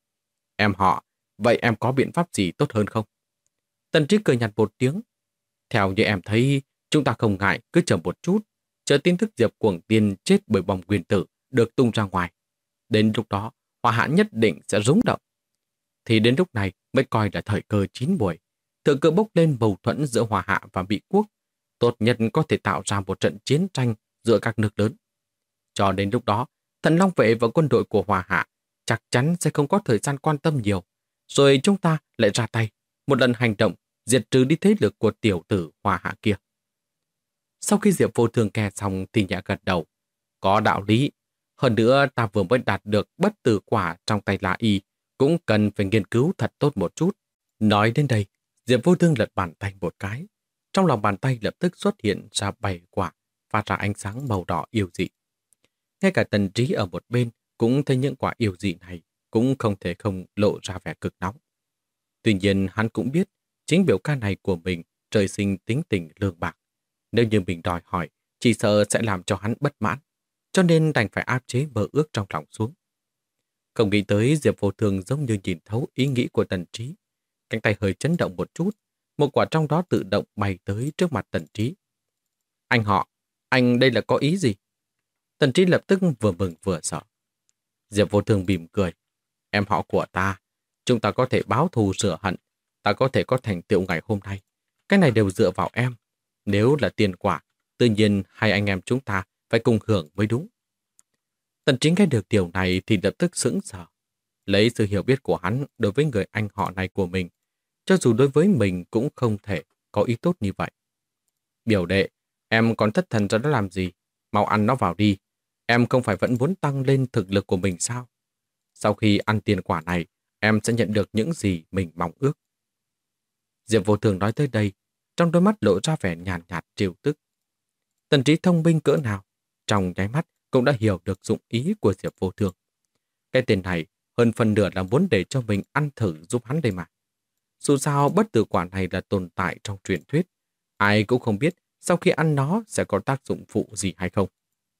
Em họ, vậy em có biện pháp gì tốt hơn không? Tần Trí cười nhạt một tiếng. Theo như em thấy, chúng ta không ngại cứ chờ một chút, chờ tin tức Diệp Cuồng Tiên chết bởi bom nguyên tử được tung ra ngoài. Đến lúc đó, Hoa Hạ nhất định sẽ rúng động. Thì đến lúc này mới coi là thời cơ chín muồi, thời cơ bốc lên mâu thuẫn giữa Hoa Hạ và Mỹ quốc, tốt nhất có thể tạo ra một trận chiến tranh giữa các nước lớn. Cho đến lúc đó, Thần Long Vệ và quân đội của Hoa Hạ chắc chắn sẽ không có thời gian quan tâm nhiều, rồi chúng ta lại ra tay, một lần hành động diệt trừ đi thế lực của tiểu tử Hoa Hạ kia. Sau khi Diệp Vô Thường nghe xong thì nhẹ gật đầu. Có đạo lý. Hơn nữa ta vừa mới đạt được bất tử quả trong tay La Y, cũng cần phải nghiên cứu thật tốt một chút. Nói đến đây, Diệp Vô Thương lật bàn tay một cái. Trong lòng bàn tay lập tức xuất hiện ra 7 quả, phát ra ánh sáng màu đỏ yêu dị. Ngay cả Tần Trí ở một bên cũng thấy những quả yêu dị này, cũng không thể không lộ ra vẻ cực nóng. Tuy nhiên hắn cũng biết, chính biểu ca này của mình trời sinh tính tình lương bạc. Nếu như mình đòi hỏi, chỉ sợ sẽ làm cho hắn bất mãn, cho nên đành phải áp chế mơ ước trong lòng xuống. Không nghĩ tới Diệp Vô Thường giống như nhìn thấu ý nghĩ của Tần Trí. Cánh tay hơi chấn động một chút, một quả trong đó tự động bay tới trước mặt Tần Trí. Anh họ, anh đây là có ý gì? Tần Trí lập tức vừa mừng vừa sợ. Diệp Vô Thường mỉm cười. Em họ của ta, chúng ta có thể báo thù rửa hận, ta có thể có thành tựu ngày hôm nay. Cái này đều dựa vào em. Nếu là tiền quả, tự nhiên hai anh em chúng ta phải cùng hưởng mới đúng. Tần Trí nghe được điều này thì lập tức sững sờ. Lấy sự hiểu biết của hắn đối với người anh họ này của mình, cho dù đối với mình cũng không thể có ý tốt như vậy. Biểu đệ, em còn thất thần ra đó làm gì? Mau ăn nó vào đi. Em không phải vẫn muốn tăng lên thực lực của mình sao? Sau khi ăn tiền quả này, em sẽ nhận được những gì mình mong ước. Diệp Vô Thường nói tới đây, trong đôi mắt lộ ra vẻ nhàn nhạt trêu tức. Tần Trí thông minh cỡ nào, trong nháy mắt cũng đã hiểu được dụng ý của Diệp Vô Thường. Cái tên này hơn phần nửa là muốn để cho mình ăn thử giúp hắn đây mà. Dù sao bất tử quả này là tồn tại trong truyền thuyết, ai cũng không biết sau khi ăn nó sẽ có tác dụng phụ gì hay không.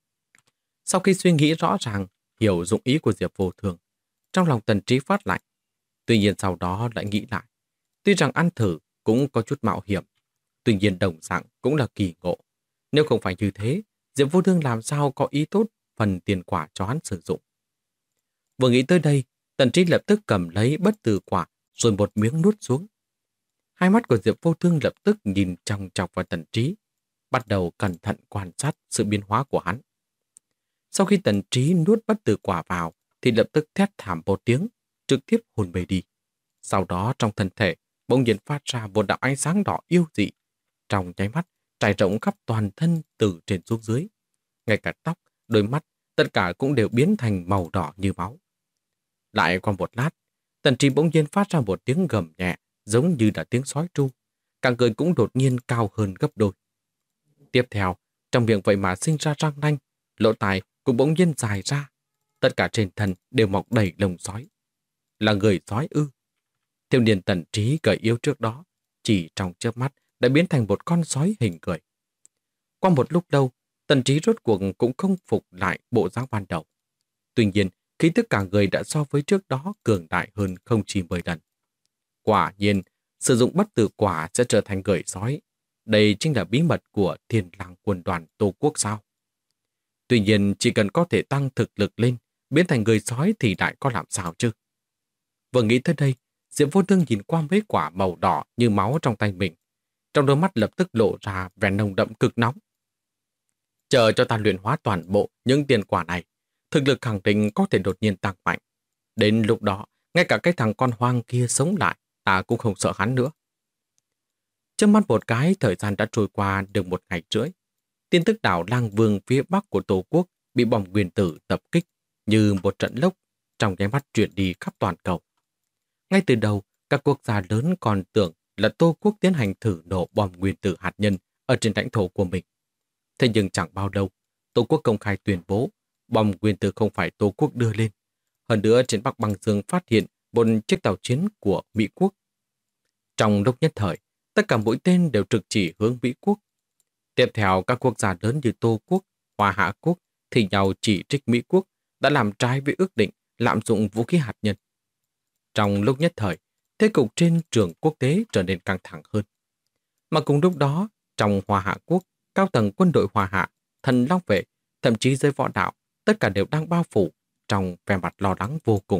Sau khi suy nghĩ rõ ràng, hiểu dụng ý của Diệp Vô Thường, trong lòng Tần Trí phát lạnh. Tuy nhiên sau đó lại nghĩ lại. Tuy rằng ăn thử cũng có chút mạo hiểm, tuy nhiên đồng dạng cũng là kỳ ngộ. Nếu không phải như thế, Diệp Vô Thương làm sao có ý tốt phần tiền quả cho hắn sử dụng. Vừa nghĩ tới đây, Tần Trí lập tức cầm lấy bất tử quả rồi một miếng nuốt xuống. Hai mắt của Diệp Vô Thương lập tức nhìn chòng chọc vào Tần Trí, bắt đầu cẩn thận quan sát sự biến hóa của hắn. Sau khi Tần Trí nuốt bất tử quả vào, thì lập tức thét thảm một tiếng, trực tiếp hôn mê đi. Sau đó trong thân thể, bỗng nhiên phát ra một đạo ánh sáng đỏ yêu dị. Trong nháy mắt, trải rộng khắp toàn thân từ trên xuống dưới. Ngay cả tóc, đôi mắt, tất cả cũng đều biến thành màu đỏ như máu. Lại qua một lát, Tần Trí bỗng nhiên phát ra một tiếng gầm nhẹ, giống như là tiếng sói tru. Cả người cũng đột nhiên cao hơn gấp đôi. Tiếp theo, trong miệng vậy mà sinh ra răng nanh, lỗ tai cũng bỗng nhiên dài ra. Tất cả trên thân đều mọc đầy lông sói. Là người sói ư? Thiếu niên Tần Trí gầy yếu trước đó, chỉ trong chớp mắt đã biến thành một con sói hình người. Qua một lúc lâu, Tần Trí rốt cuộc cũng không phục lại bộ dáng ban đầu. Tuy nhiên, khí tức cả người đã so với trước đó cường đại hơn không chỉ 10 lần. Quả nhiên, sử dụng bất tử quả sẽ trở thành người sói. Đây chính là bí mật của Thiên Lang quân đoàn Tô Quốc sao? Tuy nhiên, chỉ cần có thể tăng thực lực lên, biến thành người sói thì lại có làm sao chứ? Vừa nghĩ tới đây, Diệp Vô Thương nhìn qua mấy quả màu đỏ như máu trong tay mình. Trong đôi mắt lập tức lộ ra vẻ nồng đậm cực nóng. Chờ cho ta luyện hóa toàn bộ những tiền quả này, thực lực khẳng định có thể đột nhiên tăng mạnh. Đến lúc đó, ngay cả cái thằng con hoang kia sống lại, ta cũng không sợ hắn nữa. Trước mắt một cái, thời gian đã trôi qua được 1 ngày rưỡi. Tin tức đảo Lang Vương phía bắc của Tổ quốc bị bom nguyên tử tập kích như một trận lốc, trong nháy mắt chuyển đi khắp toàn cầu. Ngay từ đầu, các quốc gia lớn còn tưởng là Tô Quốc tiến hành thử nổ bom nguyên tử hạt nhân ở trên lãnh thổ của mình. Thế nhưng chẳng bao lâu, Tô Quốc công khai tuyên bố bom nguyên tử không phải Tô Quốc đưa lên. Hơn nữa trên Bắc Băng Dương phát hiện một chiếc tàu chiến của Mỹ Quốc. Trong lúc nhất thời, tất cả mũi tên đều trực chỉ hướng Mỹ Quốc. Tiếp theo, các quốc gia lớn như Tô Quốc, Hoa Hạ Quốc thì nhau chỉ trích Mỹ Quốc đã làm trái với ước định lạm dụng vũ khí hạt nhân. Trong lúc nhất thời, thế cục trên trường quốc tế trở nên căng thẳng hơn. Mà cùng lúc đó, trong Hoa Hạ Quốc, cao tầng quân đội Hoa Hạ, thần Long Vệ, thậm chí giới võ đạo, tất cả đều đang bao phủ trong vẻ mặt lo lắng vô cùng.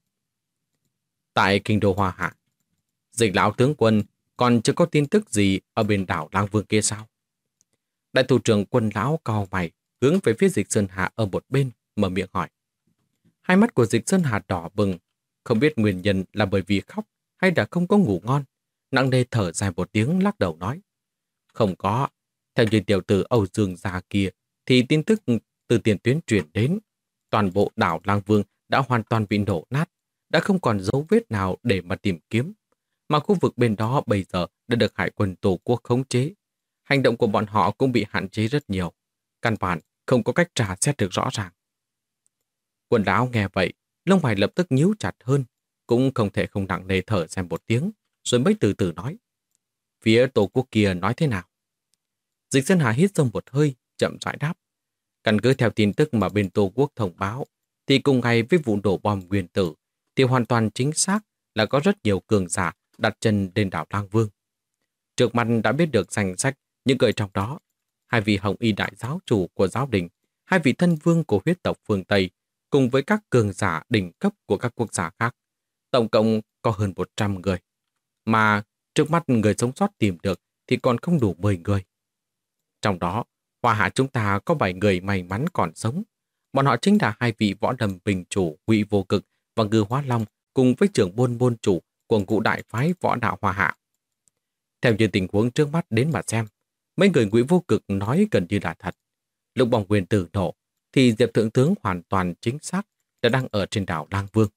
Tại kinh đô Hoa Hạ, Dịch lão tướng quân còn chưa có tin tức gì ở bên đảo Lang Vương kia sao? Đại thủ trưởng Quân lão cau mày, hướng về phía Dịch Sơn Hà ở một bên, mở miệng hỏi. Hai mắt của Dịch Sơn Hà đỏ bừng, không biết nguyên nhân là bởi vì khóc hay là không có ngủ ngon. Nặng nề thở dài một tiếng lắc đầu nói. Không có, theo như tiểu tử Âu Dương gia kia thì tin tức từ tiền tuyến truyền đến. Toàn bộ đảo Lang Vương đã hoàn toàn bị nổ nát, đã không còn dấu vết nào để mà tìm kiếm. Mà khu vực bên đó bây giờ đã được Hải quân Tổ quốc khống chế. Hành động của bọn họ cũng bị hạn chế rất nhiều. Căn bản không có cách tra xét được rõ ràng. Quân lão nghe vậy, lông mày lập tức nhíu chặt hơn, cũng không thể không nặng nề thở xem một tiếng, rồi mới từ từ nói. Phía Tổ quốc kia nói thế nào? Dịch Sơn Hà hít sâu một hơi, chậm rãi đáp. Căn cứ theo tin tức mà bên Tổ quốc thông báo, thì cùng ngày với vụ nổ bom nguyên tử, thì hoàn toàn chính xác là có rất nhiều cường giả đặt chân lên đảo Lang Vương. Trước mặt đã biết được danh sách những người trong đó, 2 vị Hồng Y đại giáo chủ của giáo đình, 2 vị thân vương của huyết tộc phương Tây, cùng với các cường giả đỉnh cấp của các quốc gia khác. Tổng cộng có hơn 100 người. Mà trước mắt người sống sót tìm được thì còn không đủ 10 người. Trong đó, Hoa Hạ chúng ta có 7 người may mắn còn sống. Bọn họ chính là 2 vị võ đầm bình chủ Ngụy Vô Cực và Ngư Hóa Long cùng với trưởng môn môn chủ của ngũ đại phái võ đạo Hoa Hạ. Theo như tình huống trước mắt đến mà xem, mấy người Ngụy Vô Cực nói gần như là thật. Lúc bom nguyên tử nổ, thì Diệp Thượng Tướng hoàn toàn chính xác đã đang ở trên đảo Lang Vương.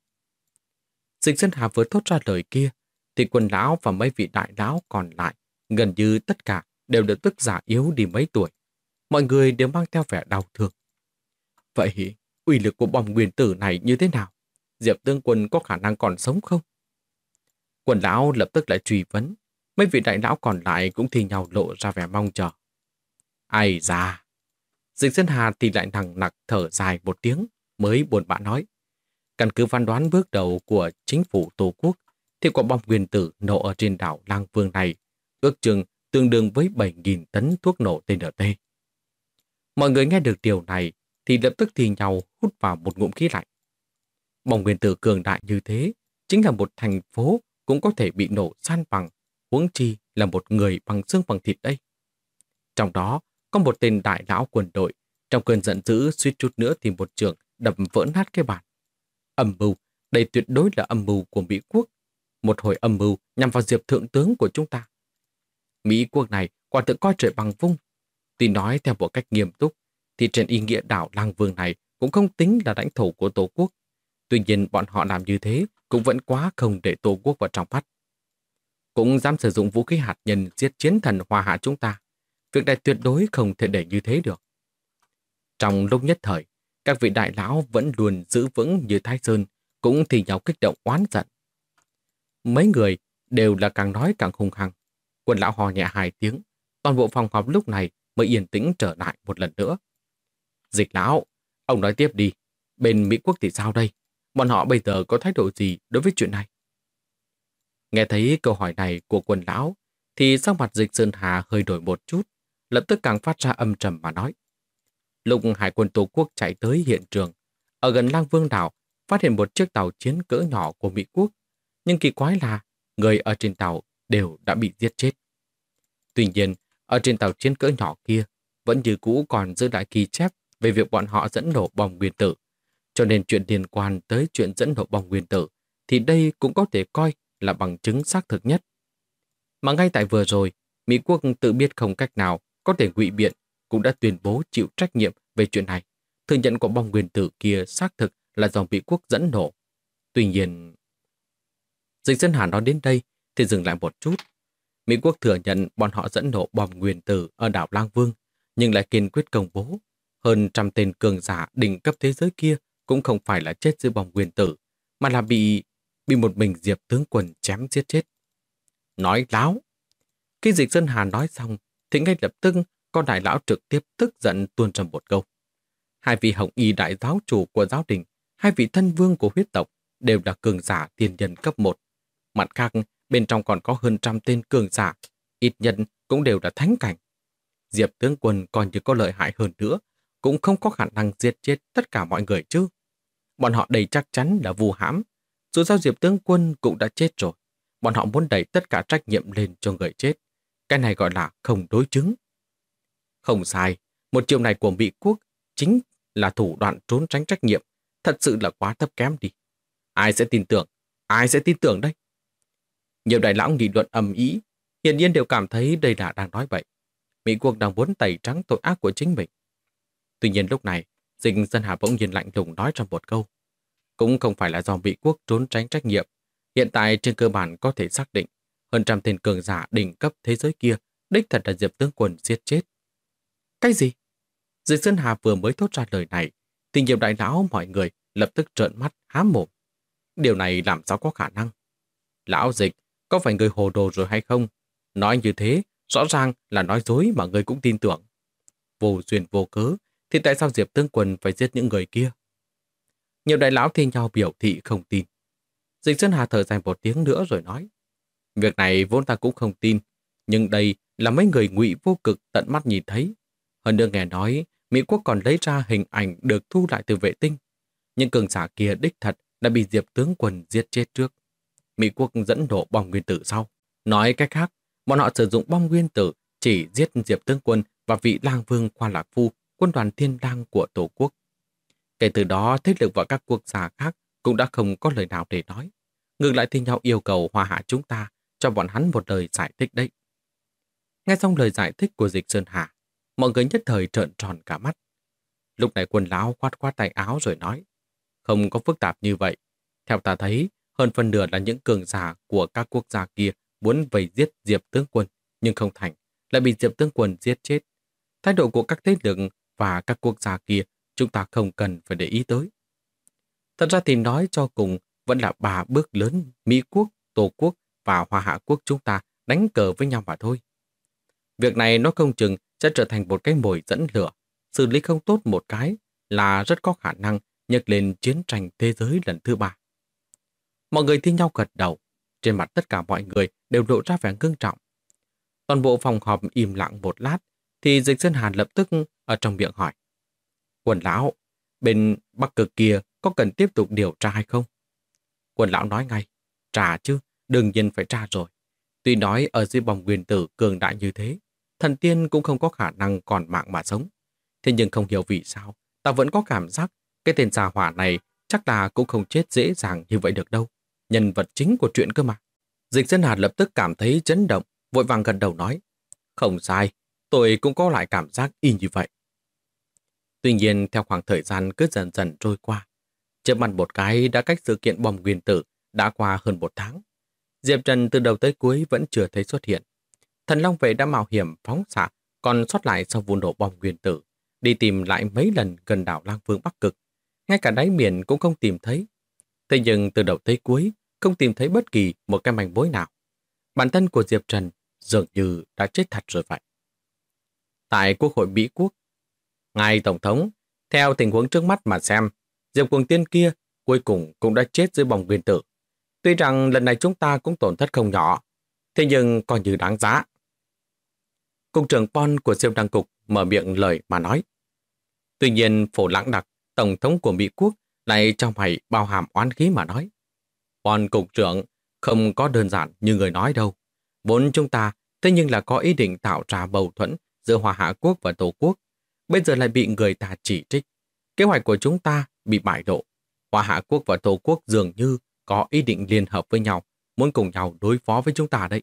Dịch Dân Hà vừa thốt ra lời kia, thì Quân lão và mấy vị đại lão còn lại, gần như tất cả đều được tức già yếu đi mấy tuổi. Mọi người đều mang theo vẻ đau thương. Vậy, uy lực của bom nguyên tử này như thế nào? Diệp Tướng Quân có khả năng còn sống không? Quân lão lập tức lại truy vấn. Mấy vị đại lão còn lại cũng thi nhau lộ ra vẻ mong chờ. Ai da! Dịch Dân Hà thì lại nặng nặc thở dài một tiếng, mới buồn bã nói. Căn cứ phán đoán bước đầu của chính phủ Tổ quốc, thì quả bom nguyên tử nổ ở trên đảo Lang Vương này ước chừng tương đương với 7.000 tấn thuốc nổ TNT. Mọi người nghe được điều này thì lập tức thi nhau hút vào một ngụm khí lạnh. Bom nguyên tử cường đại như thế, chính là một thành phố cũng có thể bị nổ san bằng, huống chi là một người bằng xương bằng thịt đây. Trong đó, có một tên đại lão quân đội, trong cơn giận dữ suýt chút nữa thì một trường đập vỡ nát cái bàn. Âm mưu, đây tuyệt đối là âm mưu của Mỹ quốc, một hồi âm mưu nhằm vào Diệp Thượng Tướng của chúng ta. Mỹ quốc này quả thực coi trời bằng vung. Tuy nói theo một cách nghiêm túc, thì trên ý nghĩa đảo Lang Vương này cũng không tính là lãnh thổ của Tổ quốc. Tuy nhiên bọn họ làm như thế cũng vẫn quá không để Tổ quốc vào trong mắt. Cũng dám sử dụng vũ khí hạt nhân giết chiến thần Hoa Hạ chúng ta. Việc này tuyệt đối không thể để như thế được. Trong lúc nhất thời, các vị đại lão vẫn luôn giữ vững như Thái Sơn, cũng thì nhau kích động oán giận. Mấy người đều là càng nói càng hung hăng. Quân lão hò nhẹ 2 tiếng, toàn bộ phòng họp lúc này mới yên tĩnh trở lại một lần nữa. Dịch lão, ông nói tiếp đi, bên Mỹ quốc thì sao đây? Bọn họ bây giờ có thái độ gì đối với chuyện này? Nghe thấy câu hỏi này của Quân lão, thì sắc mặt Dịch Sơn Hà hơi đổi một chút, lập tức càng phát ra âm trầm mà nói. Lúc Hải quân Tổ quốc chạy tới hiện trường, ở gần Lang Vương đảo, phát hiện một chiếc tàu chiến cỡ nhỏ của Mỹ quốc, nhưng kỳ quái là người ở trên tàu đều đã bị giết chết. Tuy nhiên, ở trên tàu chiến cỡ nhỏ kia, vẫn như cũ còn giữ lại ghi chép về việc bọn họ dẫn nổ bom nguyên tử. Cho nên chuyện liên quan tới chuyện dẫn nổ bom nguyên tử, thì đây cũng có thể coi là bằng chứng xác thực nhất. Mà ngay tại vừa rồi, Mỹ quốc tự biết không cách nào có thể ngụy biện, cũng đã tuyên bố chịu trách nhiệm về chuyện này, thừa nhận quả bom nguyên tử kia xác thực là do Mỹ quốc dẫn nổ. Tuy nhiên, Dịch Dân Hà nói đến đây thì dừng lại một chút. Mỹ quốc thừa nhận bọn họ dẫn nổ bom nguyên tử ở đảo Lang Vương, nhưng lại kiên quyết công bố hơn 100 tên cường giả đỉnh cấp thế giới kia cũng không phải là chết dưới bom nguyên tử, mà là bị một mình Diệp tướng quân chém giết chết. Nói láo! Khi Dịch Dân Hà nói xong, thì ngay lập tức con đại lão trực tiếp tức giận tuôn ra một câu. Hai vị hồng y đại giáo chủ của giáo đình, hai vị thân vương của huyết tộc đều là cường giả tiên nhân cấp 1. Mặt khác, bên trong còn có hơn 100 tên cường giả, ít nhân cũng đều là thánh cảnh. Diệp tướng quân còn như có lợi hại hơn nữa, cũng không có khả năng giết chết tất cả mọi người chứ. Bọn họ đầy chắc chắn là vu hãm. Dù sao Diệp tướng quân cũng đã chết rồi. Bọn họ muốn đẩy tất cả trách nhiệm lên cho người chết. Cái này gọi là không đối chứng. Không sai, một chiêu này của Mỹ quốc chính là thủ đoạn trốn tránh trách nhiệm. Thật sự là quá thấp kém đi. Ai sẽ tin tưởng? Ai sẽ tin tưởng đây? Nhiều đại lão nghị luận ầm ĩ, hiển nhiên đều cảm thấy đây là đang nói bậy. Mỹ quốc đang muốn tẩy trắng tội ác của chính mình. Tuy nhiên lúc này, Dịch Dân Hà bỗng nhiên lạnh lùng nói trong một câu. Cũng không phải là do Mỹ quốc trốn tránh trách nhiệm. Hiện tại trên cơ bản có thể xác định hơn 100 tên cường giả đỉnh cấp thế giới kia đích thật là Diệp tướng quân giết chết. Cái gì? Dịch Dân Hà vừa mới thốt ra lời này, thì nhiều đại lão mọi người lập tức trợn mắt há mồm. Điều này làm sao có khả năng? Lão Dịch, có phải người hồ đồ rồi hay không? Nói như thế, rõ ràng là nói dối mà người cũng tin tưởng. Vô duyên vô cớ, thì tại sao Diệp tướng quân phải giết những người kia? Nhiều đại lão thi nhau biểu thị không tin. Dịch Dân Hà thở dài một tiếng nữa rồi nói. Việc này vốn ta cũng không tin, nhưng đây là mấy người Ngụy Vô Cực tận mắt nhìn thấy. Hơn nữa nghe nói, Mỹ quốc còn lấy ra hình ảnh được thu lại từ vệ tinh. Nhưng cường giả kia đích thật đã bị Diệp tướng quân giết chết trước. Mỹ quốc dẫn nổ bom nguyên tử sau. Nói cách khác, bọn họ sử dụng bom nguyên tử chỉ giết Diệp tướng quân và vị lang vương Khoa Lạc Phu, quân đoàn thiên lang của Tổ quốc. Kể từ đó, thế lực và các quốc gia khác cũng đã không có lời nào để nói. Ngược lại thì nhau yêu cầu Hoa Hạ chúng ta cho bọn hắn một lời giải thích đấy. Nghe xong lời giải thích của Dịch Sơn Hà, mọi người nhất thời trợn tròn cả mắt. Lúc này Quân lão khoát khoát tay áo rồi nói, không có phức tạp như vậy. Theo ta thấy, hơn phần nửa là những cường giả của các quốc gia kia muốn vây giết Diệp tướng quân, nhưng không thành, lại bị Diệp tướng quân giết chết. Thái độ của các thế lực và các quốc gia kia chúng ta không cần phải để ý tới. Thật ra thì nói cho cùng vẫn là 3 bước lớn Mỹ quốc, Tô quốc và Hoa Hạ quốc chúng ta đánh cờ với nhau mà thôi. Việc này nó không chừng sẽ trở thành một cái mồi dẫn lửa, xử lý không tốt một cái là rất có khả năng nhấc lên chiến tranh thế giới lần thứ 3. Mọi người thi nhau gật đầu, trên mặt tất cả mọi người đều lộ ra vẻ ngưng trọng. Toàn bộ phòng họp im lặng một lát, thì Dịch Sơn Hàn lập tức ở trong miệng hỏi. Quần lão, bên Bắc Cực kia có cần tiếp tục điều tra hay không? Quần lão nói ngay, tra chứ, đương nhiên phải tra rồi. Tuy nói ở dưới vòng nguyên tử cường đại như thế, thần tiên cũng không có khả năng còn mạng mà sống. Thế nhưng không hiểu vì sao, ta vẫn có cảm giác cái tên gia hỏa này chắc là cũng không chết dễ dàng như vậy được đâu. Nhân vật chính của chuyện cơ mà. Dịch Sơn Hàn lập tức cảm thấy chấn động, vội vàng gật đầu nói. Không sai, tôi cũng có lại cảm giác y như vậy. Tuy nhiên, theo khoảng thời gian cứ dần dần trôi qua, chớp mắt một cái đã cách sự kiện bom nguyên tử đã qua hơn 1 tháng. Diệp Trần từ đầu tới cuối vẫn chưa thấy xuất hiện. Thần Long Vệ đã mạo hiểm phóng xạ, còn sót lại sau vụ nổ bom nguyên tử, đi tìm lại mấy lần gần đảo Lang Vương Bắc Cực. Ngay cả đáy biển cũng không tìm thấy. Thế nhưng từ đầu tới cuối, không tìm thấy bất kỳ một cái manh mối nào. Bản thân của Diệp Trần dường như đã chết thật rồi vậy. Tại Quốc hội Mỹ Quốc, ngài Tổng thống, theo tình huống trước mắt mà xem, Diệp Cuồng Tiên kia cuối cùng cũng đã chết dưới bom nguyên tử. Tuy rằng lần này chúng ta cũng tổn thất không nhỏ, thế nhưng coi như đáng giá. Cục trưởng Pon của Siêu Đăng Cục mở miệng lời mà nói. Tuy nhiên, Phổ Lãng Đặc, Tổng thống của Mỹ Quốc, lại trong mày bao hàm oán khí mà nói. Pon Cục trưởng không có đơn giản như người nói đâu. Vốn chúng ta thế nhưng là có ý định tạo ra mâu thuẫn giữa Hoa Hạ Quốc và Tô Quốc. Bây giờ lại bị người ta chỉ trích. Kế hoạch của chúng ta bị bại lộ. Hoa Hạ Quốc và Tô Quốc dường như có ý định liên hợp với nhau, muốn cùng nhau đối phó với chúng ta đấy.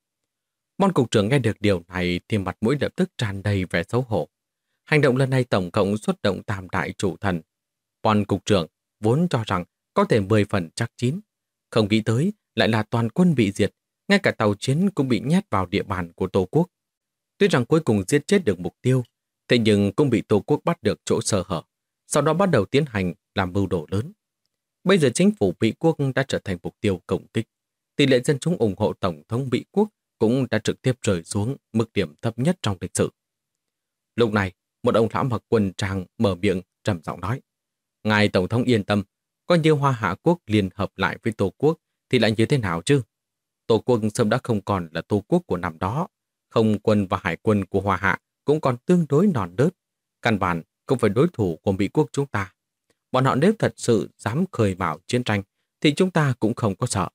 Bon cục trưởng nghe được điều này thì mặt mũi lập tức tràn đầy vẻ xấu hổ. Hành động lần này tổng cộng xuất động tam đại chủ thần. Bon cục trưởng vốn cho rằng có thể 10 phần chắc chín. Không nghĩ tới lại là toàn quân bị diệt, ngay cả tàu chiến cũng bị nhét vào địa bàn của Tô Quốc. Tuy rằng cuối cùng giết chết được mục tiêu, thế nhưng cũng bị Tô Quốc bắt được chỗ sơ hở, sau đó bắt đầu tiến hành làm mưu đồ lớn. Bây giờ chính phủ Mỹ Quốc đã trở thành mục tiêu công kích. Tỷ lệ dân chúng ủng hộ Tổng thống Mỹ Quốc cũng đã trực tiếp rơi xuống mức điểm thấp nhất trong lịch sử. Lúc này, một ông lão mặc quần trang mở miệng trầm giọng nói. Ngài Tổng thống yên tâm, coi như Hoa Hạ Quốc liên hợp lại với Tô Quốc thì lại như thế nào chứ? Tô Quốc sớm đã không còn là Tô Quốc của năm đó. Không quân và hải quân của Hoa Hạ cũng còn tương đối non nớt. Căn bản không phải đối thủ của Mỹ Quốc chúng ta. Bọn họ nếu thật sự dám khơi mào chiến tranh thì chúng ta cũng không có sợ.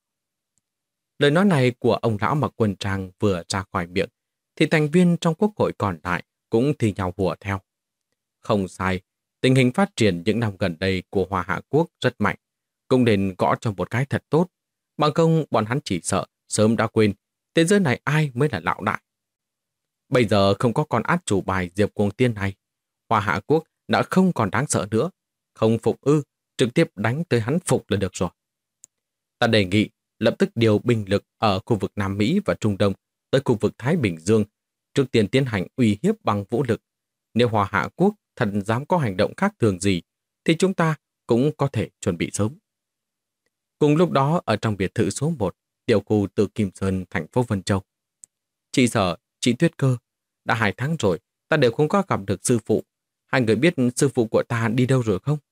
Lời nói này của ông lão mặc quần trang vừa ra khỏi miệng thì thành viên trong quốc hội còn lại cũng thì nhau hùa theo. Không sai, tình hình phát triển những năm gần đây của Hoa Hạ Quốc rất mạnh, cũng nên gõ cho một cái thật tốt. Bằng không bọn hắn chỉ sợ sớm đã quên thế giới này ai mới là lão đại. Bây giờ không có con át chủ bài Diệp Cuồng Tiên này, Hoa Hạ Quốc đã không còn đáng sợ nữa. Không phục ư, trực tiếp đánh tới hắn phục là được rồi. Ta đề nghị lập tức điều binh lực ở khu vực Nam Mỹ và Trung Đông tới khu vực Thái Bình Dương, trước tiên tiến hành uy hiếp bằng vũ lực. Nếu Hoa Hạ Quốc thật dám có hành động khác thường gì, thì chúng ta cũng có thể chuẩn bị sớm. Cùng lúc đó, ở trong biệt thự số 1, tiểu khu Tự Kim Sơn, thành phố Vân Châu. Chị Sở, chị Tuyết Cơ, đã 2 tháng rồi, ta đều không có gặp được sư phụ. Hai người biết sư phụ của ta đi đâu rồi không?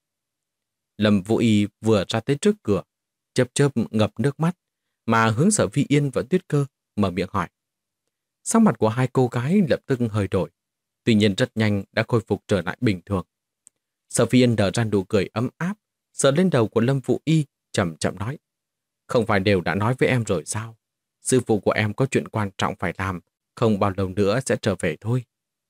Lâm Vũ Y vừa ra tới trước cửa, chớp chớp ngập nước mắt, mà hướng Sở Phi Yên và Tuyết Cơ mở miệng hỏi. Sắc mặt của hai cô gái lập tức hơi đổi, tuy nhiên rất nhanh đã khôi phục trở lại bình thường. Sở Phi Yên nở ra nụ cười ấm áp, sờ lên đầu của Lâm Vũ Y, chậm chậm nói. Không phải đều đã nói với em rồi sao? Sư phụ của em có chuyện quan trọng phải làm, không bao lâu nữa sẽ trở về thôi.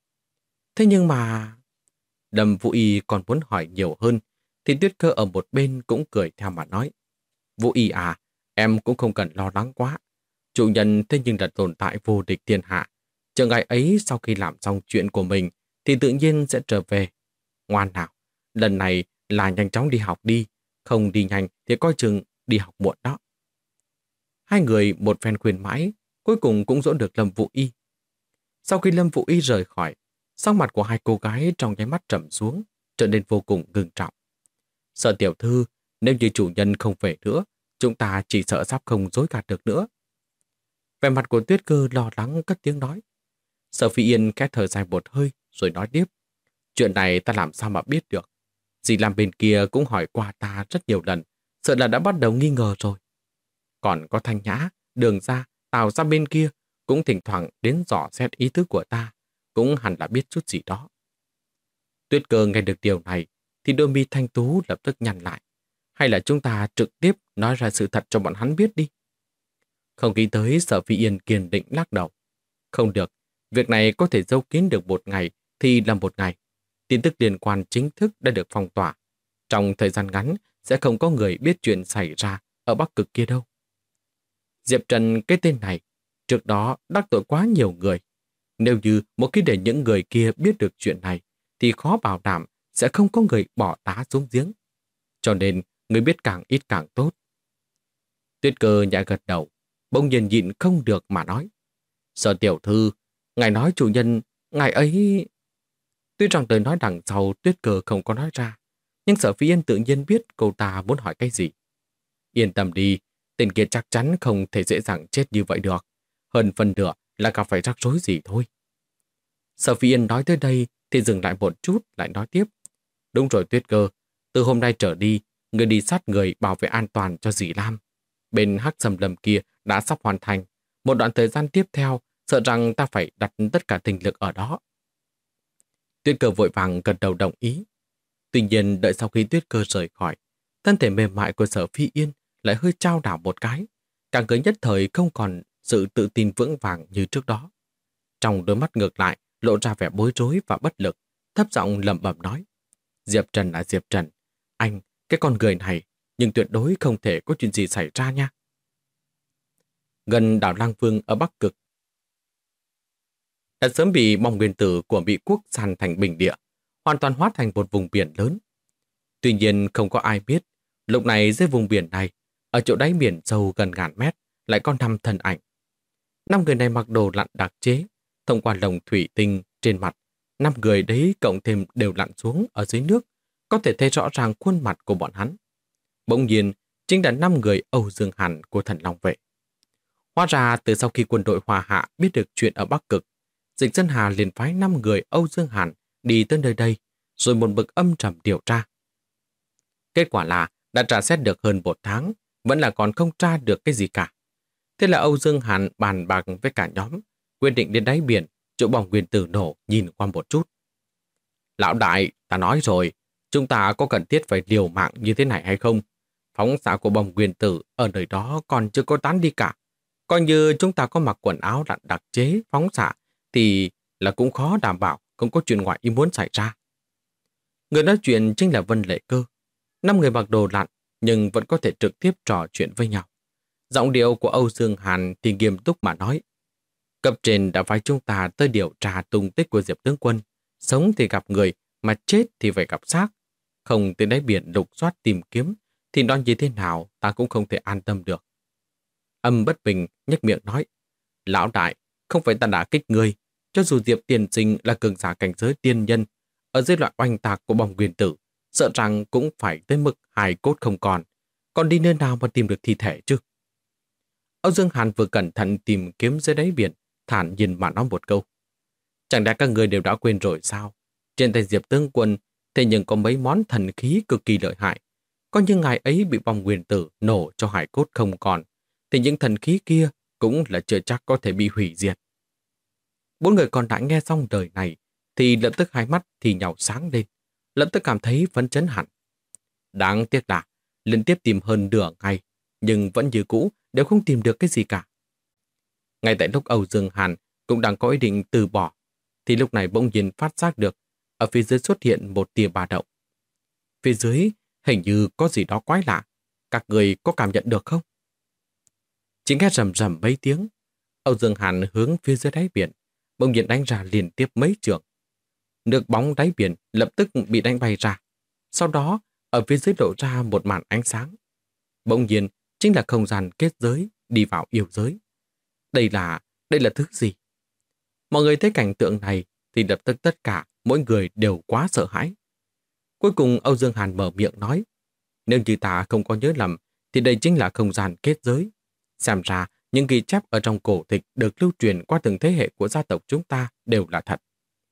Thế nhưng mà... Lâm Vũ Y còn muốn hỏi nhiều hơn, thì Tuyết Cơ ở một bên cũng cười theo mà nói. Vũ Y à, em cũng không cần lo lắng quá. Chủ nhân thế nhưng là tồn tại vô địch thiên hạ. Chờ ngày ấy sau khi làm xong chuyện của mình thì tự nhiên sẽ trở về. Ngoan nào, lần này là nhanh chóng đi học đi, không đi nhanh thì coi chừng đi học muộn đó. Hai người một phen khuyên mãi, cuối cùng cũng dỗ được Lâm Vũ Y. Sau khi Lâm Vũ Y rời khỏi, sắc mặt của hai cô gái trong nháy mắt trầm xuống, trở nên vô cùng ngưng trọng. Sợ tiểu thư, nếu như chủ nhân không về nữa, chúng ta chỉ sợ sắp không dối gạt được nữa. Vẻ mặt của Tuyết Cơ lo lắng cất tiếng nói. Sở Phi Yên khẽ thở dài một hơi rồi nói tiếp. Chuyện này ta làm sao mà biết được. Dì làm bên kia cũng hỏi qua ta rất nhiều lần, sợ là đã bắt đầu nghi ngờ rồi. Còn có Thanh Nhã, Đường Ra, Tào Ra bên kia cũng thỉnh thoảng đến dò xét ý tứ của ta, cũng hẳn là biết chút gì đó. Tuyết Cơ nghe được điều này thì đôi mi thanh tú lập tức nhăn lại. Hay là chúng ta trực tiếp nói ra sự thật cho bọn hắn biết đi. Không nghĩ tới Sở Phi Yên kiên định lắc đầu. Không được, việc này có thể giấu kín được một ngày thì là một ngày. Tin tức liên quan chính thức đã được phong tỏa. Trong thời gian ngắn sẽ không có người biết chuyện xảy ra ở Bắc Cực kia đâu. Diệp Trần cái tên này, trước đó đắc tội quá nhiều người. Nếu như một khi để những người kia biết được chuyện này, thì khó bảo đảm sẽ không có người bỏ đá xuống giếng. Cho nên, người biết càng ít càng tốt. Tuyết Cơ nhẹ gật đầu, bỗng nhiên nhịn không được mà nói. Sở tiểu thư, ngài nói chủ nhân, ngài ấy... Tuy rằng lời nói đằng sau Tuyết Cơ không có nói ra, nhưng Sở Phi Yên tự nhiên biết cô ta muốn hỏi cái gì. Yên tâm đi, tên kia chắc chắn không thể dễ dàng chết như vậy được. Hơn phần nửa là gặp phải rắc rối gì thôi. Sở Phi Yên nói tới đây thì dừng lại một chút lại nói tiếp. Đúng rồi Tuyết Cơ, từ hôm nay trở đi, người đi sát người bảo vệ an toàn cho dì Lam. Bên Hắc Sầm Lâm kia đã sắp hoàn thành. Một đoạn thời gian tiếp theo, sợ rằng ta phải đặt tất cả tinh lực ở đó. Tuyết Cơ vội vàng gật đầu đồng ý. Tuy nhiên đợi sau khi Tuyết Cơ rời khỏi, thân thể mềm mại của Sở Phi Yên lại hơi chao đảo một cái. Cả người nhất thời không còn sự tự tin vững vàng như trước đó. Trong đôi mắt ngược lại lộ ra vẻ bối rối và bất lực, thấp giọng lẩm bẩm nói. Diệp Trần là Diệp Trần, anh, cái con người này, nhưng tuyệt đối không thể có chuyện gì xảy ra nha. Gần đảo Lang Vương ở Bắc Cực, đã sớm bị bom nguyên tử của Mỹ quốc san thành bình địa, hoàn toàn hóa thành một vùng biển lớn. Tuy nhiên không có ai biết, lúc này dưới vùng biển này, ở chỗ đáy biển sâu gần ngàn mét, lại có 5 thân ảnh. 5 người này mặc đồ lặn đặc chế, thông qua lồng thủy tinh trên mặt. 5 người đấy cộng thêm đều lặn xuống ở dưới nước, có thể thấy rõ ràng khuôn mặt của bọn hắn. Bỗng nhiên, chính là 5 người Âu Dương Hàn của Thần Long Vệ. Hóa ra từ sau khi quân đội Hoa Hạ biết được chuyện ở Bắc Cực, Dịch Dân Hà liền phái 5 người Âu Dương Hàn đi tới nơi đây, rồi một bực âm trầm điều tra. Kết quả là đã tra xét được hơn 1 tháng, vẫn là còn không tra được cái gì cả. Thế là Âu Dương Hàn bàn bạc với cả nhóm, quyết định đến đáy biển, chỗ bom nguyên tử nổ nhìn qua một chút. Lão đại, ta nói rồi, chúng ta có cần thiết phải liều mạng như thế này hay không? Phóng xạ của bom nguyên tử ở nơi đó còn chưa có tán đi cả. Coi như chúng ta có mặc quần áo lặn đặc chế phóng xạ thì là cũng khó đảm bảo không có chuyện ngoài ý muốn xảy ra. Người nói chuyện chính là Vân Lệ Cơ. 5 người mặc đồ lặn nhưng vẫn có thể trực tiếp trò chuyện với nhau. Giọng điệu của Âu Dương Hàn thì nghiêm túc mà nói. Cấp trên đã phái chúng ta tới điều tra tung tích của Diệp tướng quân. Sống thì gặp người, mà chết thì phải gặp xác. Không tới đáy biển lục soát tìm kiếm, thì nói như thế nào ta cũng không thể an tâm được. Âm Bất Bình nhếch miệng nói. Lão đại, không phải ta đã kích ngươi. Cho dù Diệp tiền sinh là cường giả cảnh giới tiên nhân, ở dưới loại oanh tạc của bom nguyên tử, sợ rằng cũng phải tới mức hài cốt không còn. Còn đi nơi nào mà tìm được thi thể chứ? Âu Dương Hàn vừa cẩn thận tìm kiếm dưới đáy biển, thản nhiên mà nói một câu. Chẳng lẽ các người đều đã quên rồi sao? Trên tay Diệp tướng quân, thế nhưng có mấy món thần khí cực kỳ lợi hại. Có như ngài ấy bị bom nguyên tử nổ cho hải cốt không còn, thì những thần khí kia cũng là chưa chắc có thể bị hủy diệt. 4 người còn lại nghe xong đời này, thì lập tức hai mắt thì nhàu sáng lên, lập tức cảm thấy phấn chấn hẳn. Đáng tiếc là liên tiếp tìm hơn nửa ngày, nhưng vẫn như cũ đều không tìm được cái gì cả. Ngay tại lúc Âu Dương Hàn cũng đang có ý định từ bỏ, thì lúc này bỗng nhiên phát giác được ở phía dưới xuất hiện một tia ba động. Phía dưới hình như có gì đó quái lạ, các người có cảm nhận được không? Chỉ nghe rầm rầm mấy tiếng, Âu Dương Hàn hướng phía dưới đáy biển, bỗng nhiên đánh ra liên tiếp mấy trường. Nước bóng đáy biển lập tức bị đánh bay ra. Sau đó, ở phía dưới lộ ra một màn ánh sáng. Bỗng nhiên, chính là không gian kết giới đi vào yêu giới. Đây là thứ gì? Mọi người thấy cảnh tượng này thì lập tức tất cả mỗi người đều quá sợ hãi. Cuối cùng Âu Dương Hàn mở miệng nói, nếu như ta không có nhớ lầm thì đây chính là không gian kết giới. Xem ra những ghi chép ở trong cổ tịch được lưu truyền qua từng thế hệ của gia tộc chúng ta đều là thật.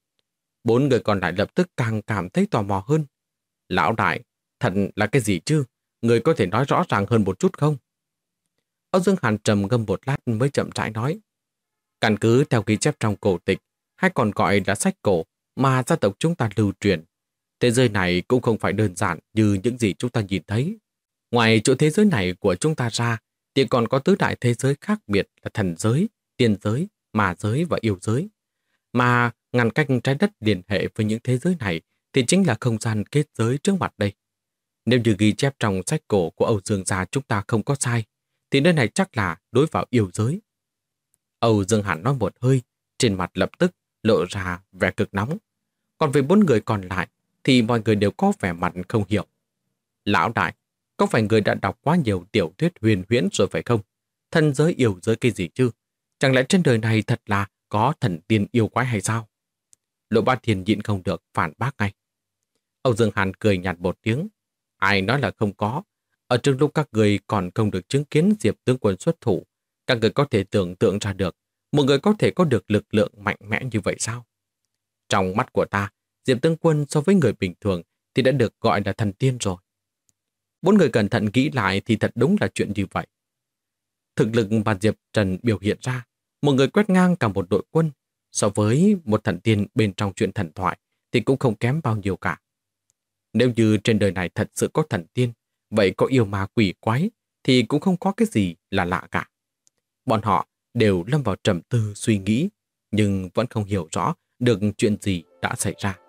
4 người còn lại lập tức càng cảm thấy tò mò hơn. Lão đại, thật là cái gì chứ? Người có thể nói rõ ràng hơn một chút không? Âu Dương Hàn trầm ngâm một lát mới chậm rãi nói. Căn cứ theo ghi chép trong cổ tịch, hay còn gọi là sách cổ mà gia tộc chúng ta lưu truyền, thế giới này cũng không phải đơn giản như những gì chúng ta nhìn thấy. Ngoài chỗ thế giới này của chúng ta ra, thì còn có tứ đại thế giới khác biệt là thần giới, tiên giới, ma giới và yêu giới. Mà ngăn cách trái đất liên hệ với những thế giới này thì chính là không gian kết giới trước mặt đây. Nếu như ghi chép trong sách cổ của Âu Dương gia chúng ta không có sai, thì nơi này chắc là đối vào yêu giới. Âu Dương Hàn nói một hơi, trên mặt lập tức lộ ra vẻ cực nóng. Còn về 4 người còn lại thì mọi người đều có vẻ mặt không hiểu. Lão đại, có phải người đã đọc quá nhiều tiểu thuyết huyền huyễn rồi phải không? Thần giới yêu giới cái gì chứ? Chẳng lẽ trên đời này thật là có thần tiên yêu quái hay sao? Lộ Bá Thiên nhịn không được phản bác ngay. Âu Dương Hàn cười nhạt một tiếng. Ai nói là không có? Ở trước lúc các người còn không được chứng kiến Diệp tướng quân xuất thủ, các người có thể tưởng tượng ra được một người có thể có được lực lượng mạnh mẽ như vậy sao? Trong mắt của ta, Diệp tướng quân so với người bình thường thì đã được gọi là thần tiên rồi. 4 người cẩn thận nghĩ lại thì thật đúng là chuyện như vậy. Thực lực mà Diệp Trần biểu hiện ra, một người quét ngang cả một đội quân, so với một thần tiên bên trong chuyện thần thoại thì cũng không kém bao nhiêu cả. Nếu như trên đời này thật sự có thần tiên, vậy có yêu ma quỷ quái thì cũng không có cái gì là lạ cả. Bọn họ đều lâm vào trầm tư suy nghĩ, nhưng vẫn không hiểu rõ được chuyện gì đã xảy ra.